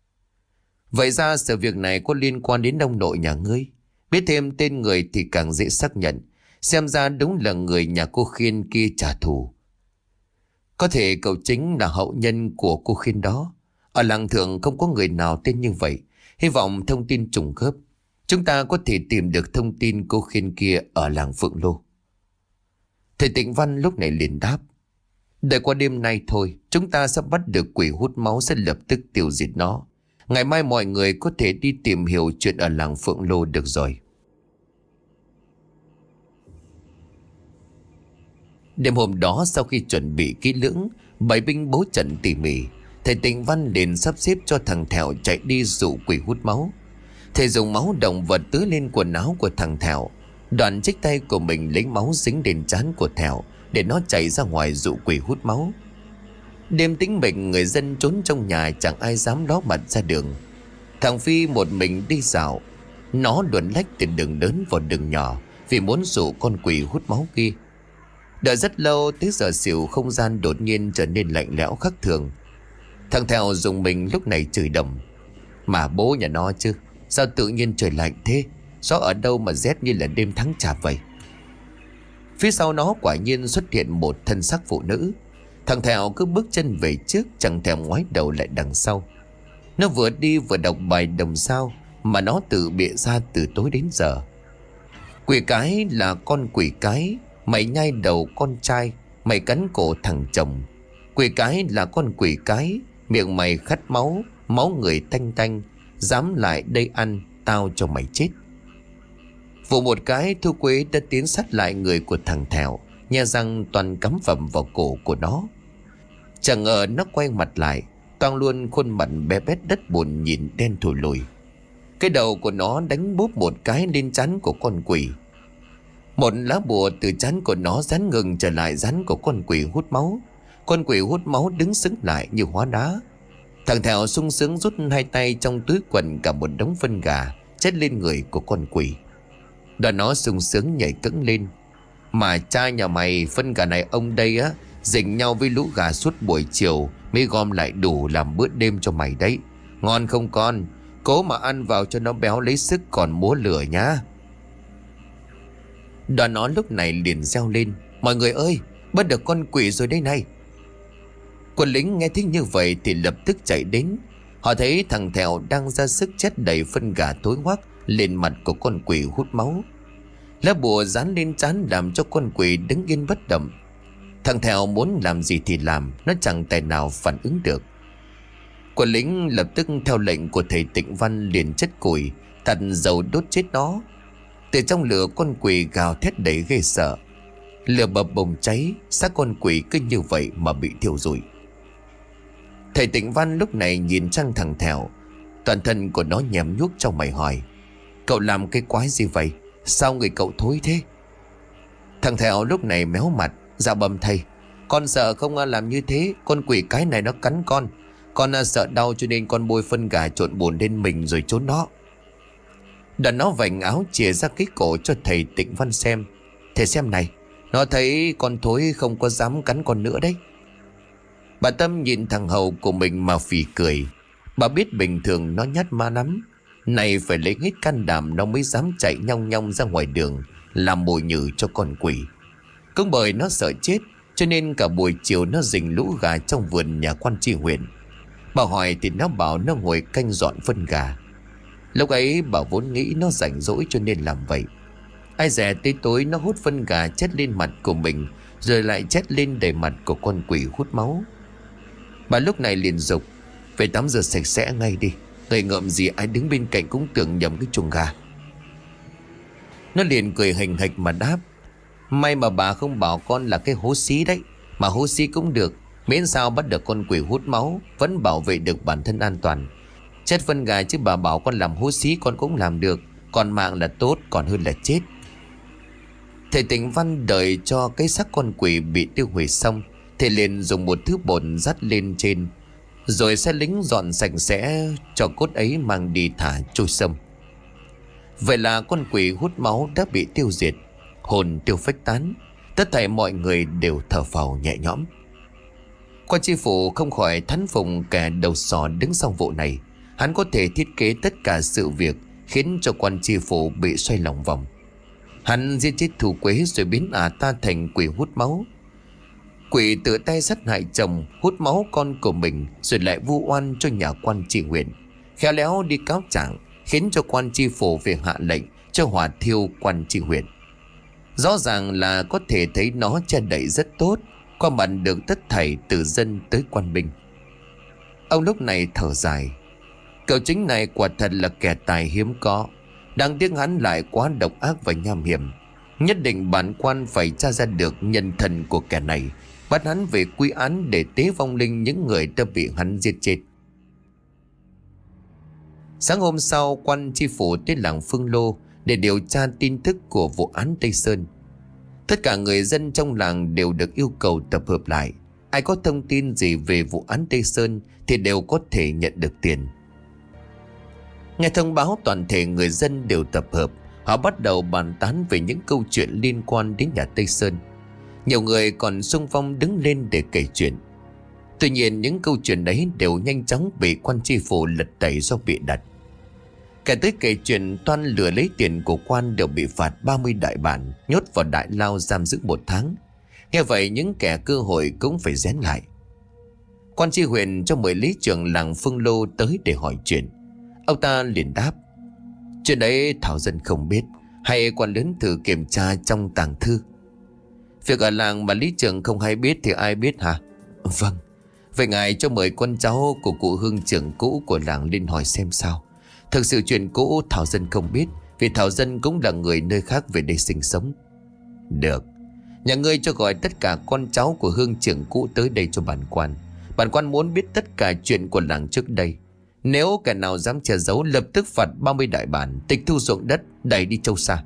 Vậy ra sự việc này có liên quan đến ông nội nhà ngươi. Biết thêm tên người thì càng dễ xác nhận. Xem ra đúng là người nhà cô Khiên kia trả thù. Có thể cậu chính là hậu nhân của cô Khiên đó. Ở làng Thượng không có người nào tên như vậy. Hy vọng thông tin trùng khớp, chúng ta có thể tìm được thông tin cô Khiên kia ở làng Phượng Lô. Thầy Tịnh Văn lúc này liền đáp. Đợi qua đêm nay thôi, chúng ta sắp bắt được quỷ hút máu sẽ lập tức tiêu diệt nó. Ngày mai mọi người có thể đi tìm hiểu chuyện ở làng Phượng Lô được rồi. Đêm hôm đó sau khi chuẩn bị kỹ lưỡng, bày binh bố trận tỉ mỉ, thầy Tịnh Văn liền sắp xếp cho thằng Thẹo chạy đi dụ quỷ hút máu. Thầy dùng máu động vật tưới lên quần áo của thằng Thẹo, đoạn trích tay của mình lấy máu dính lên trán của Thẹo để nó chạy ra ngoài dụ quỷ hút máu. Đêm tĩnh mịch, người dân trốn trong nhà, chẳng ai dám ló mặt ra đường. Thằng Phi một mình đi dạo, nó luồn lách từ đường lớn vào đường nhỏ vì muốn dụ con quỷ hút máu kia. Đợi rất lâu, tới giờ xỉu không gian đột nhiên trở nên lạnh lẽo khác thường. Thằng Thẹo dùng mình lúc này chửi đầm. Mà bố nhà nó chứ, Sao tự nhiên trời lạnh thế? Gió ở đâu mà rét như là đêm tháng chạp vậy? Phía sau nó quả nhiên xuất hiện một thân xác phụ nữ. Thằng Thẹo cứ bước chân về trước, chẳng thèm ngoái đầu lại đằng sau. Nó vừa đi vừa đọc bài đồng sao mà nó tự bịa ra từ tối đến giờ. Quỷ cái là con quỷ cái, mày nhai đầu con trai, mày cắn cổ thằng chồng. Quỷ cái là con quỷ cái, miệng mày khát máu, máu người tanh tanh, dám lại đây ăn, tao cho mày chết. Vụ một cái, Thu Quế đã tiến sát lại người của thằng Thẹo, nhe răng toàn cắm phẩm vào cổ của nó. Chẳng ngờ nó quay mặt lại, toang luôn khuôn mặt bé bét đất bùn nhìn đen thùi lùi. Cái đầu của nó đánh bốp một cái lên trán của con quỷ. Một lá bùa từ trán của nó dán ngừng trở lại trán của con quỷ hút máu. Con quỷ hút máu đứng sững lại như hóa đá. Thằng Thẹo sung sướng rút hai tay trong túi quần cả một đống phân gà chết lên người của con quỷ. Đoạn nó sung sướng nhảy cẫng lên. Mà cha nhà mày, phân gà này ông đây á dình nhau với lũ gà suốt buổi chiều mới gom lại đủ làm bữa đêm cho mày đấy. Ngon không con? Cố mà ăn vào cho nó béo lấy sức còn múa lửa nhá. Đoàn nó lúc này liền reo lên: mọi người ơi, bắt được con quỷ rồi đây này. Quân lính nghe thấy như vậy thì lập tức chạy đến. Họ thấy thằng Thẹo đang ra sức chết đầy phân gà thối hoắc lên mặt của con quỷ hút máu. Lá bùa dán lên trán làm cho con quỷ đứng yên bất động. Thằng Thẹo muốn làm gì thì làm, nó chẳng tài nào phản ứng được. Quân lính lập tức theo lệnh của thầy Tịnh Văn liền chất củi, thật dầu đốt chết nó. Từ trong lửa con quỷ gào thét đầy ghê sợ. Lửa bập bùng cháy, xác con quỷ cứ như vậy mà bị thiêu rụi. Thầy Tịnh Văn lúc này nhìn sang thằng Thẹo, toàn thân của nó nhèm nhuốc trong mày hỏi: cậu làm cái quái gì vậy? Sao người cậu thối thế? Thằng Thẹo lúc này méo mặt: dạ bẩm thầy, con sợ không làm như thế. Con quỷ cái này nó cắn con. Con sợ đau cho nên con bôi phân gà trộn bùn lên mình rồi trốn nó. Đoạn nó vành áo chìa ra cái cổ cho thầy Tịnh Văn xem. Thầy xem này, nó thấy con thối không có dám cắn con nữa đấy. Bà Tâm nhìn thằng hầu của mình mà phì cười. Bà biết bình thường nó nhát ma lắm, này phải lấy hết can đảm nó mới dám chạy nhong nhong ra ngoài đường làm mồi nhử cho con quỷ. Cũng bởi nó sợ chết cho nên cả buổi chiều nó rình lũ gà trong vườn nhà quan tri huyện. Bà hỏi thì nó bảo nó ngồi canh dọn phân gà. Lúc ấy bà vốn nghĩ nó rảnh rỗi cho nên làm vậy. Ai dè tới tối nó hút phân gà chết lên mặt của mình, rồi lại chết lên đầy mặt của con quỷ hút máu. Bà lúc này liền dục: về tắm rửa sạch sẽ ngay đi. Người ngợm gì ai đứng bên cạnh cũng tưởng nhầm cái chuồng gà. Nó liền cười hình hạch mà đáp: may mà bà không bảo con là cái hố xí đấy. Mà hố xí cũng được, miễn sao bắt được con quỷ hút máu vẫn bảo vệ được bản thân an toàn. Chết phân gà chứ bà bảo con làm hố xí con cũng làm được. Còn mạng là tốt còn hơn là chết. Thầy Tịnh Văn đợi cho cái xác con quỷ bị tiêu hủy xong, thầy liền dùng một thứ bột dắt lên trên, rồi sai lính dọn sạch sẽ cho cốt ấy mang đi thả trôi sông. Vậy là con quỷ hút máu đã bị tiêu diệt, hồn tiêu phách tán. Tất thảy mọi người đều thở phào nhẹ nhõm. Quan tri phủ không khỏi thán phục kẻ đầu sò đứng sau vụ này. Hắn có thể thiết kế tất cả sự việc khiến cho quan tri phủ bị xoay lòng vòng. Hắn giết chết Thu Quế rồi biến ả ta thành quỷ hút máu. Quỷ tự tay sát hại chồng, hút máu con của mình, rồi lại vu oan cho nhà quan tri huyện, khéo léo đi cáo trạng, khiến cho quan tri phủ về hạ lệnh cho hỏa thiêu quan tri huyện. Rõ ràng là có thể thấy nó che đậy rất tốt, qua mặt được tất thảy từ dân tới quan binh. Ông lúc này thở dài: cậu chính này quả thật là kẻ tài hiếm có. Đáng tiếc hắn lại quá độc ác và nham hiểm. Nhất định bản quan phải tra ra được nhân thân của kẻ này, bắt hắn về quy án để tế vong linh những người đã bị hắn giết chết. Sáng hôm sau, quan tri phủ tới làng Phương Lô để điều tra tin tức của vụ án Tây Sơn. Tất cả người dân trong làng đều được yêu cầu tập hợp lại. Ai có thông tin gì về vụ án Tây Sơn thì đều có thể nhận được tiền. Nghe thông báo, toàn thể người dân đều tập hợp. Họ bắt đầu bàn tán về những câu chuyện liên quan đến nhà Tây Sơn. Nhiều người còn xung phong đứng lên để kể chuyện. Tuy nhiên những câu chuyện đấy đều nhanh chóng bị quan tri phủ lật tẩy do bị đặt. Kẻ tới kể chuyện toan lừa lấy tiền của quan đều bị phạt ba mươi đại bản, nhốt vào đại lao giam giữ một tháng. Nghe vậy những kẻ cơ hội cũng phải rén lại. Quan tri huyện cho mời lý trưởng làng Phương Lô tới để hỏi chuyện. Ông ta liền đáp: chuyện đấy Thảo dân không biết, hay quan lớn thử kiểm tra trong tàng thư. Việc ở làng mà lý trưởng không hay biết thì ai biết hả? Vâng. Vậy ngài cho mời con cháu của cụ hương trưởng cũ của làng lên hỏi xem sao. Thực sự chuyện cũ Thảo dân không biết, vì Thảo dân cũng là người nơi khác về đây sinh sống. Được. Nhà ngươi cho gọi tất cả con cháu của hương trưởng cũ tới đây cho bản quan. Bản quan muốn biết tất cả chuyện của làng trước đây. Nếu kẻ nào dám che giấu, lập tức phạt ba mươi đại bản, tịch thu ruộng đất, đẩy đi châu xa.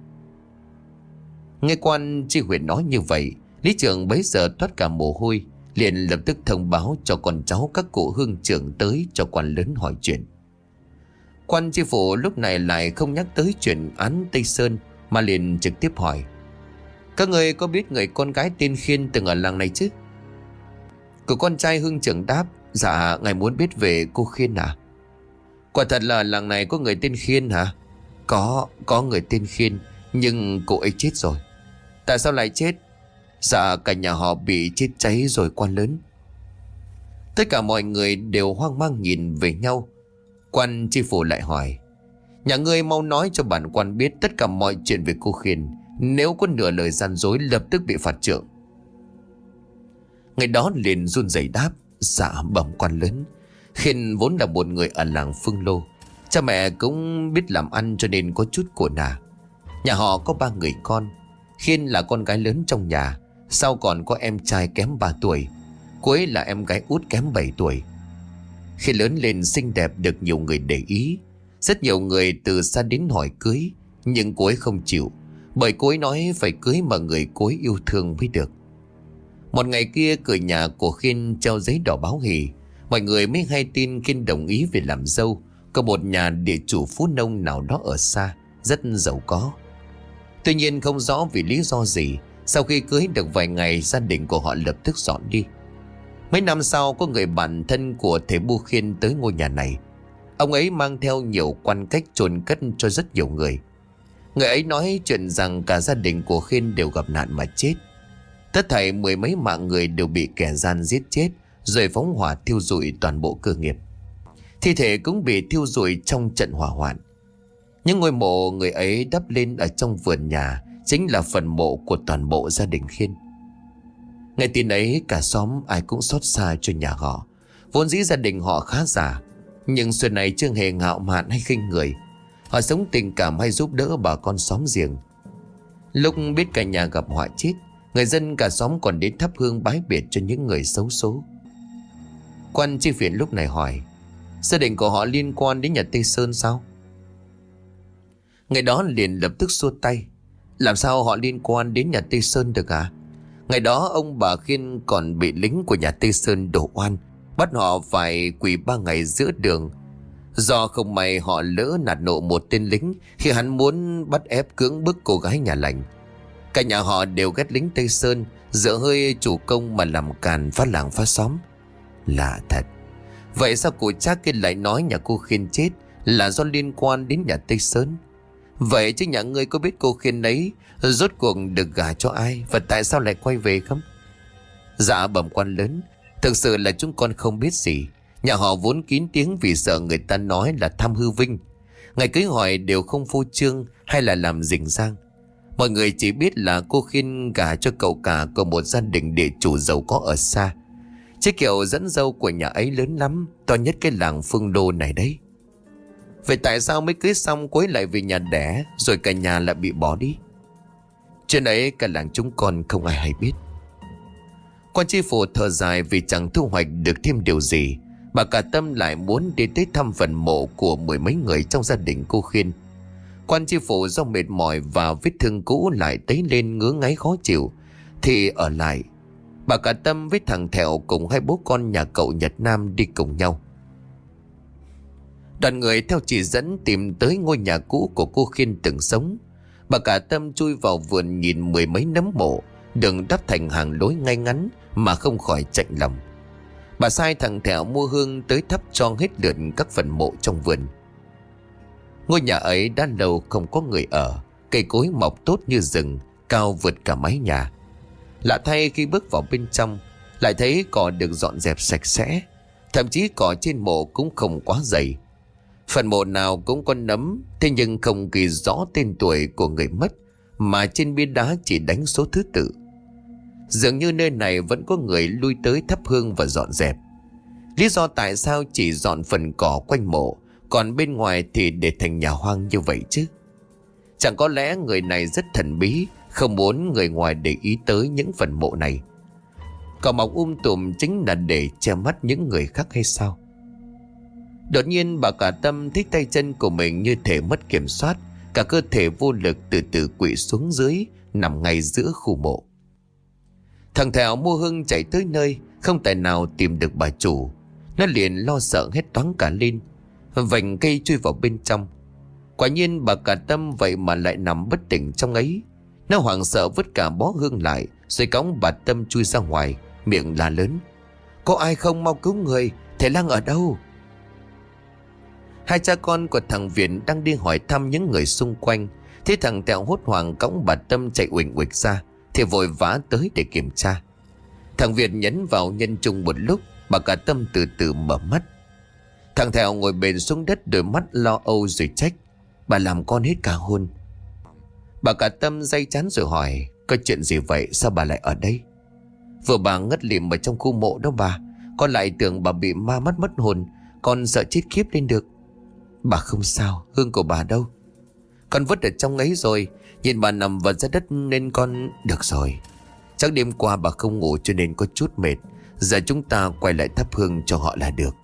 Nghe quan tri huyện nói như vậy, lý trưởng bấy giờ toát cả mồ hôi, liền lập tức thông báo cho con cháu các cụ hương trưởng tới cho quan lớn hỏi chuyện. Quan tri phủ lúc này lại không nhắc tới chuyện án Tây Sơn, mà liền trực tiếp hỏi: các người có biết người con gái tên Khiên từng ở làng này chứ? Cậu con trai hương trưởng đáp: dạ, ngài muốn biết về cô Khiên à? Quả thật là làng này có người tên Khiên hả? Có, có người tên Khiên, nhưng cô ấy chết rồi. Tại sao lại chết? Dạ, cả nhà họ bị chết cháy rồi quan lớn. Tất cả mọi người đều hoang mang nhìn về nhau. Quan tri phủ lại hỏi: nhà ngươi mau nói cho bản quan biết tất cả mọi chuyện về cô Khiên. Nếu có nửa lời gian dối lập tức bị phạt trượng. Người đó liền run rẩy đáp: dạ bẩm quan lớn, Khiên vốn là một người ở làng Phương Lô. Cha mẹ cũng biết làm ăn cho nên có chút của nà. Nhà họ có ba người con. Khiên là con gái lớn trong nhà, sau còn có em trai kém ba tuổi, cuối là em gái út kém bảy tuổi. Khi lớn lên xinh đẹp được nhiều người để ý, rất nhiều người từ xa đến hỏi cưới, nhưng cô ấy không chịu, bởi cô ấy nói phải cưới mà người cô ấy yêu thương mới được. Một ngày kia cửa nhà của Khiên treo giấy đỏ báo hỷ, mọi người mới hay tin Khiên đồng ý về làm dâu của một nhà địa chủ phú nông nào đó ở xa, rất giàu có. Tuy nhiên không rõ vì lý do gì, sau khi cưới được vài ngày, gia đình của họ lập tức dọn đi. Mấy năm sau, có người bạn thân của thầy Bu Khiên tới ngôi nhà này. Ông ấy mang theo nhiều quan cách chôn cất cho rất nhiều người. Người ấy nói chuyện rằng cả gia đình của Khiên đều gặp nạn mà chết. Tất thảy mười mấy mạng người đều bị kẻ gian giết chết, rồi phóng hỏa thiêu rụi toàn bộ cơ nghiệp. Thi thể cũng bị thiêu rụi trong trận hỏa hoạn. Những ngôi mộ người ấy đắp lên ở trong vườn nhà chính là phần mộ của toàn bộ gia đình Khiên. Nghe tin ấy, cả xóm ai cũng xót xa cho nhà họ. Vốn dĩ gia đình họ khá giả, nhưng xưa này chưa hề ngạo mạn hay khinh người. Họ sống tình cảm hay giúp đỡ bà con xóm giềng. Lúc biết cả nhà gặp họa chết, người dân cả xóm còn đến thắp hương bái biệt cho những người xấu số. Quan tri viện lúc này hỏi: gia đình của họ liên quan đến nhà Tây Sơn sao? Người đó liền lập tức xua tay: làm sao họ liên quan đến nhà Tây Sơn được à? Ngày đó ông bà Khiên còn bị lính của nhà Tây Sơn đổ oan, bắt họ phải quỳ ba ngày giữa đường. Do không may họ lỡ nạt nộ một tên lính khi hắn muốn bắt ép cưỡng bức cô gái nhà lành. Cả nhà họ đều ghét lính Tây Sơn, dựa hơi chủ công mà làm càn phá làng phá xóm. Lạ thật. Vậy sao cụ Trác kia lại nói nhà cô Khiên chết là do liên quan đến nhà Tây Sơn? Vậy chứ nhà ngươi có biết cô Khiên ấy rốt cuộc được gả cho ai, và tại sao lại quay về không? Dạ bẩm quan lớn, thực sự là chúng con không biết gì. Nhà họ vốn kín tiếng vì sợ người ta nói là tham hư vinh. Ngày cưới hỏi đều không phô trương hay là làm rình rang. Mọi người chỉ biết là cô Khiên gả cho cậu cả của một gia đình địa chủ giàu có ở xa. Chứ kiểu dẫn dâu của nhà ấy lớn lắm, to nhất cái làng Phương Đô này đấy. Vậy tại sao mới cưới xong cuối lại về nhà đẻ, rồi cả nhà lại bị bỏ đi? Chuyện ấy cả làng chúng con không ai hay biết. Quan tri phủ thở dài vì chẳng thu hoạch được thêm điều gì. Bà cả tâm lại muốn đi tới thăm phần mộ của mười mấy người trong gia đình cô Khiên. Quan tri phủ do mệt mỏi và vết thương cũ lại tấy lên ngứa ngáy khó chịu thì ở lại. Bà cả tâm với thằng Thẹo cùng hai bố con nhà cậu Nhật Nam đi cùng nhau. Đoàn người theo chỉ dẫn tìm tới ngôi nhà cũ của cô Khiên từng sống. Bà cả tâm chui vào vườn nhìn mười mấy nấm mộ đừng đắp thành hàng lối ngay ngắn mà không khỏi chạnh lòng. Bà sai thằng Thẹo mua hương tới thắp cho hết lượt các phần mộ trong vườn. Ngôi nhà ấy đã lâu không có người ở. Cây cối mọc tốt như rừng, cao vượt cả mái nhà. Lạ thay khi bước vào bên trong, lại thấy cỏ được dọn dẹp sạch sẽ. Thậm chí cỏ trên mộ cũng không quá dày. Phần mộ nào cũng có nấm, thế nhưng không ghi rõ tên tuổi của người mất, mà trên bia đá chỉ đánh số thứ tự. Dường như nơi này vẫn có người lui tới thắp hương và dọn dẹp. Lý do tại sao chỉ dọn phần cỏ quanh mộ, còn bên ngoài thì để thành nhà hoang như vậy chứ? Chẳng có lẽ người này rất thần bí, không muốn người ngoài để ý tới những phần mộ này. Cỏ mọc um tùm chính là để che mắt những người khác hay sao? Đột nhiên bà cả Tâm thấy tay chân của mình như thể mất kiểm soát, cả cơ thể vô lực từ từ quỵ xuống dưới, nằm ngay giữa khu mộ. Thằng Thẹo mua hương chạy tới nơi, không tài nào tìm được bà chủ. Nó liền lo sợ hết toáng cả lên, vành cây chui vào bên trong. Quả nhiên bà cả Tâm vậy mà lại nằm bất tỉnh trong ấy. Nó hoảng sợ vứt cả bó hương lại, rồi cõng bà Tâm chui ra ngoài, miệng la lớn: "Có ai không, mau cứu người, thầy Lang ở đâu?" Hai cha con của thằng Việt đang đi hỏi thăm những người xung quanh, thấy thằng Tẹo hốt hoảng cõng bà Tâm chạy uỳnh uịch ra, thì vội vã tới để kiểm tra. Thằng Việt nhấn vào nhân trung một lúc, bà cả Tâm từ từ mở mắt. Thằng Thẹo ngồi bệt xuống đất, đôi mắt lo âu rồi trách: "Bà làm con hết cả hồn." Bà cả Tâm day chán rồi hỏi: "Có chuyện gì vậy, sao bà lại ở đây?" "Vừa bà ngất lịm ở trong khu mộ đó bà, con lại tưởng bà bị ma mắt mất hồn, con sợ chết khiếp lên được." "Bà không sao, hương của bà đâu?" "Con vứt ở trong ấy rồi, nhìn bà nằm vật ra đất nên con..." "Được rồi, chắc đêm qua bà không ngủ cho nên có chút mệt, giờ chúng ta quay lại thắp hương cho họ là được."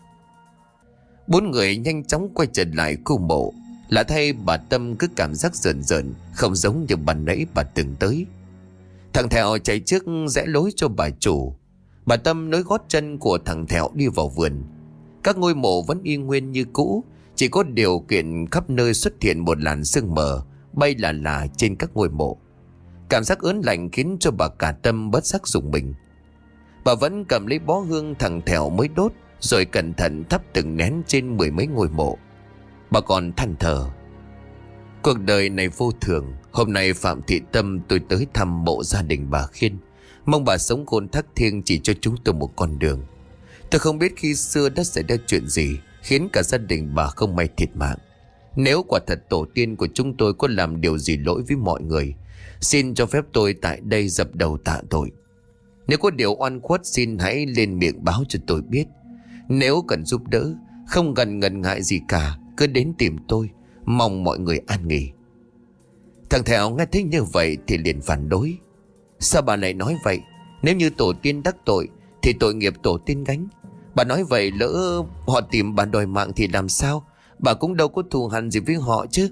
Bốn người nhanh chóng quay trở lại khu mộ. Lạ thay bà Tâm cứ cảm giác rợn rợn, không giống như ban nãy bà từng tới. Thằng Thẹo chạy trước rẽ lối cho bà chủ. Bà Tâm nối gót chân của thằng Thẹo đi vào vườn. Các ngôi mộ vẫn y nguyên như cũ, chỉ có điều kiện khắp nơi xuất hiện một làn sương mờ bay là là trên các ngôi mộ. Cảm giác ớn lạnh khiến cho bà cả Tâm bất giác rùng mình. Bà vẫn cầm lấy bó hương thằng Thẹo mới đốt, rồi cẩn thận thắp từng nén trên mười mấy ngôi mộ. Bà còn than thở: "Cuộc đời này vô thường. Hôm nay Phạm Thị Tâm tôi tới thăm mộ gia đình bà Khiên, mong bà sống khôn thác thiêng chỉ cho chúng tôi một con đường. Tôi không biết khi xưa đã xảy ra chuyện gì khiến cả gia đình bà không may thiệt mạng. Nếu quả thật tổ tiên của chúng tôi có làm điều gì lỗi với mọi người, xin cho phép tôi tại đây dập đầu tạ tội. Nếu có điều oan khuất xin hãy lên miệng báo cho tôi biết. Nếu cần giúp đỡ, không cần ngần ngại gì cả, cứ đến tìm tôi. Mong mọi người an nghỉ." Thằng Thẹo nghe thấy như vậy thì liền phản đối: "Sao bà lại nói vậy? Nếu như tổ tiên đắc tội thì tội nghiệp tổ tiên gánh. Bà nói vậy lỡ họ tìm bà đòi mạng thì làm sao? Bà cũng đâu có thù hằn gì với họ chứ."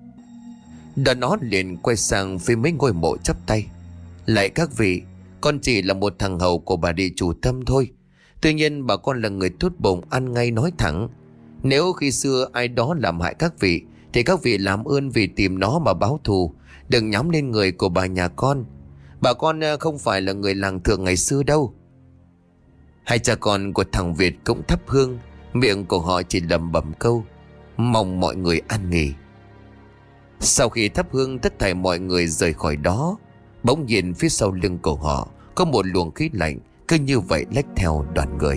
Đó nó liền quay sang phía mấy ngôi mộ chắp tay: "Lạy các vị, con chỉ là một thằng hầu của bà địa chủ Tâm thôi. Tuy nhiên bà con là người tốt bụng, ăn ngay nói thẳng. Nếu khi xưa ai đó làm hại các vị thì các vị làm ơn vì tìm nó mà báo thù, đừng nhắm lên người của bà nhà con. Bà con không phải là người làng thượng ngày xưa đâu." Hai cha con của thằng Việt cũng thắp hương, miệng của họ chỉ lẩm bẩm câu: "Mong mọi người an nghỉ." Sau khi thắp hương tất thảy mọi người rời khỏi đó, bỗng nhiên phía sau lưng của họ có một luồng khí lạnh cứ như vậy lách theo đoàn người.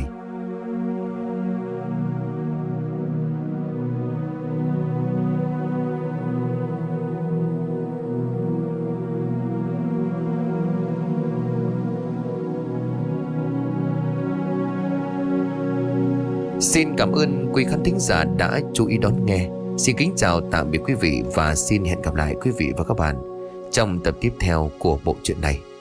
Xin cảm ơn quý khán thính giả đã chú ý đón nghe. Xin kính chào tạm biệt quý vị và xin hẹn gặp lại quý vị và các bạn trong tập tiếp theo của bộ truyện này.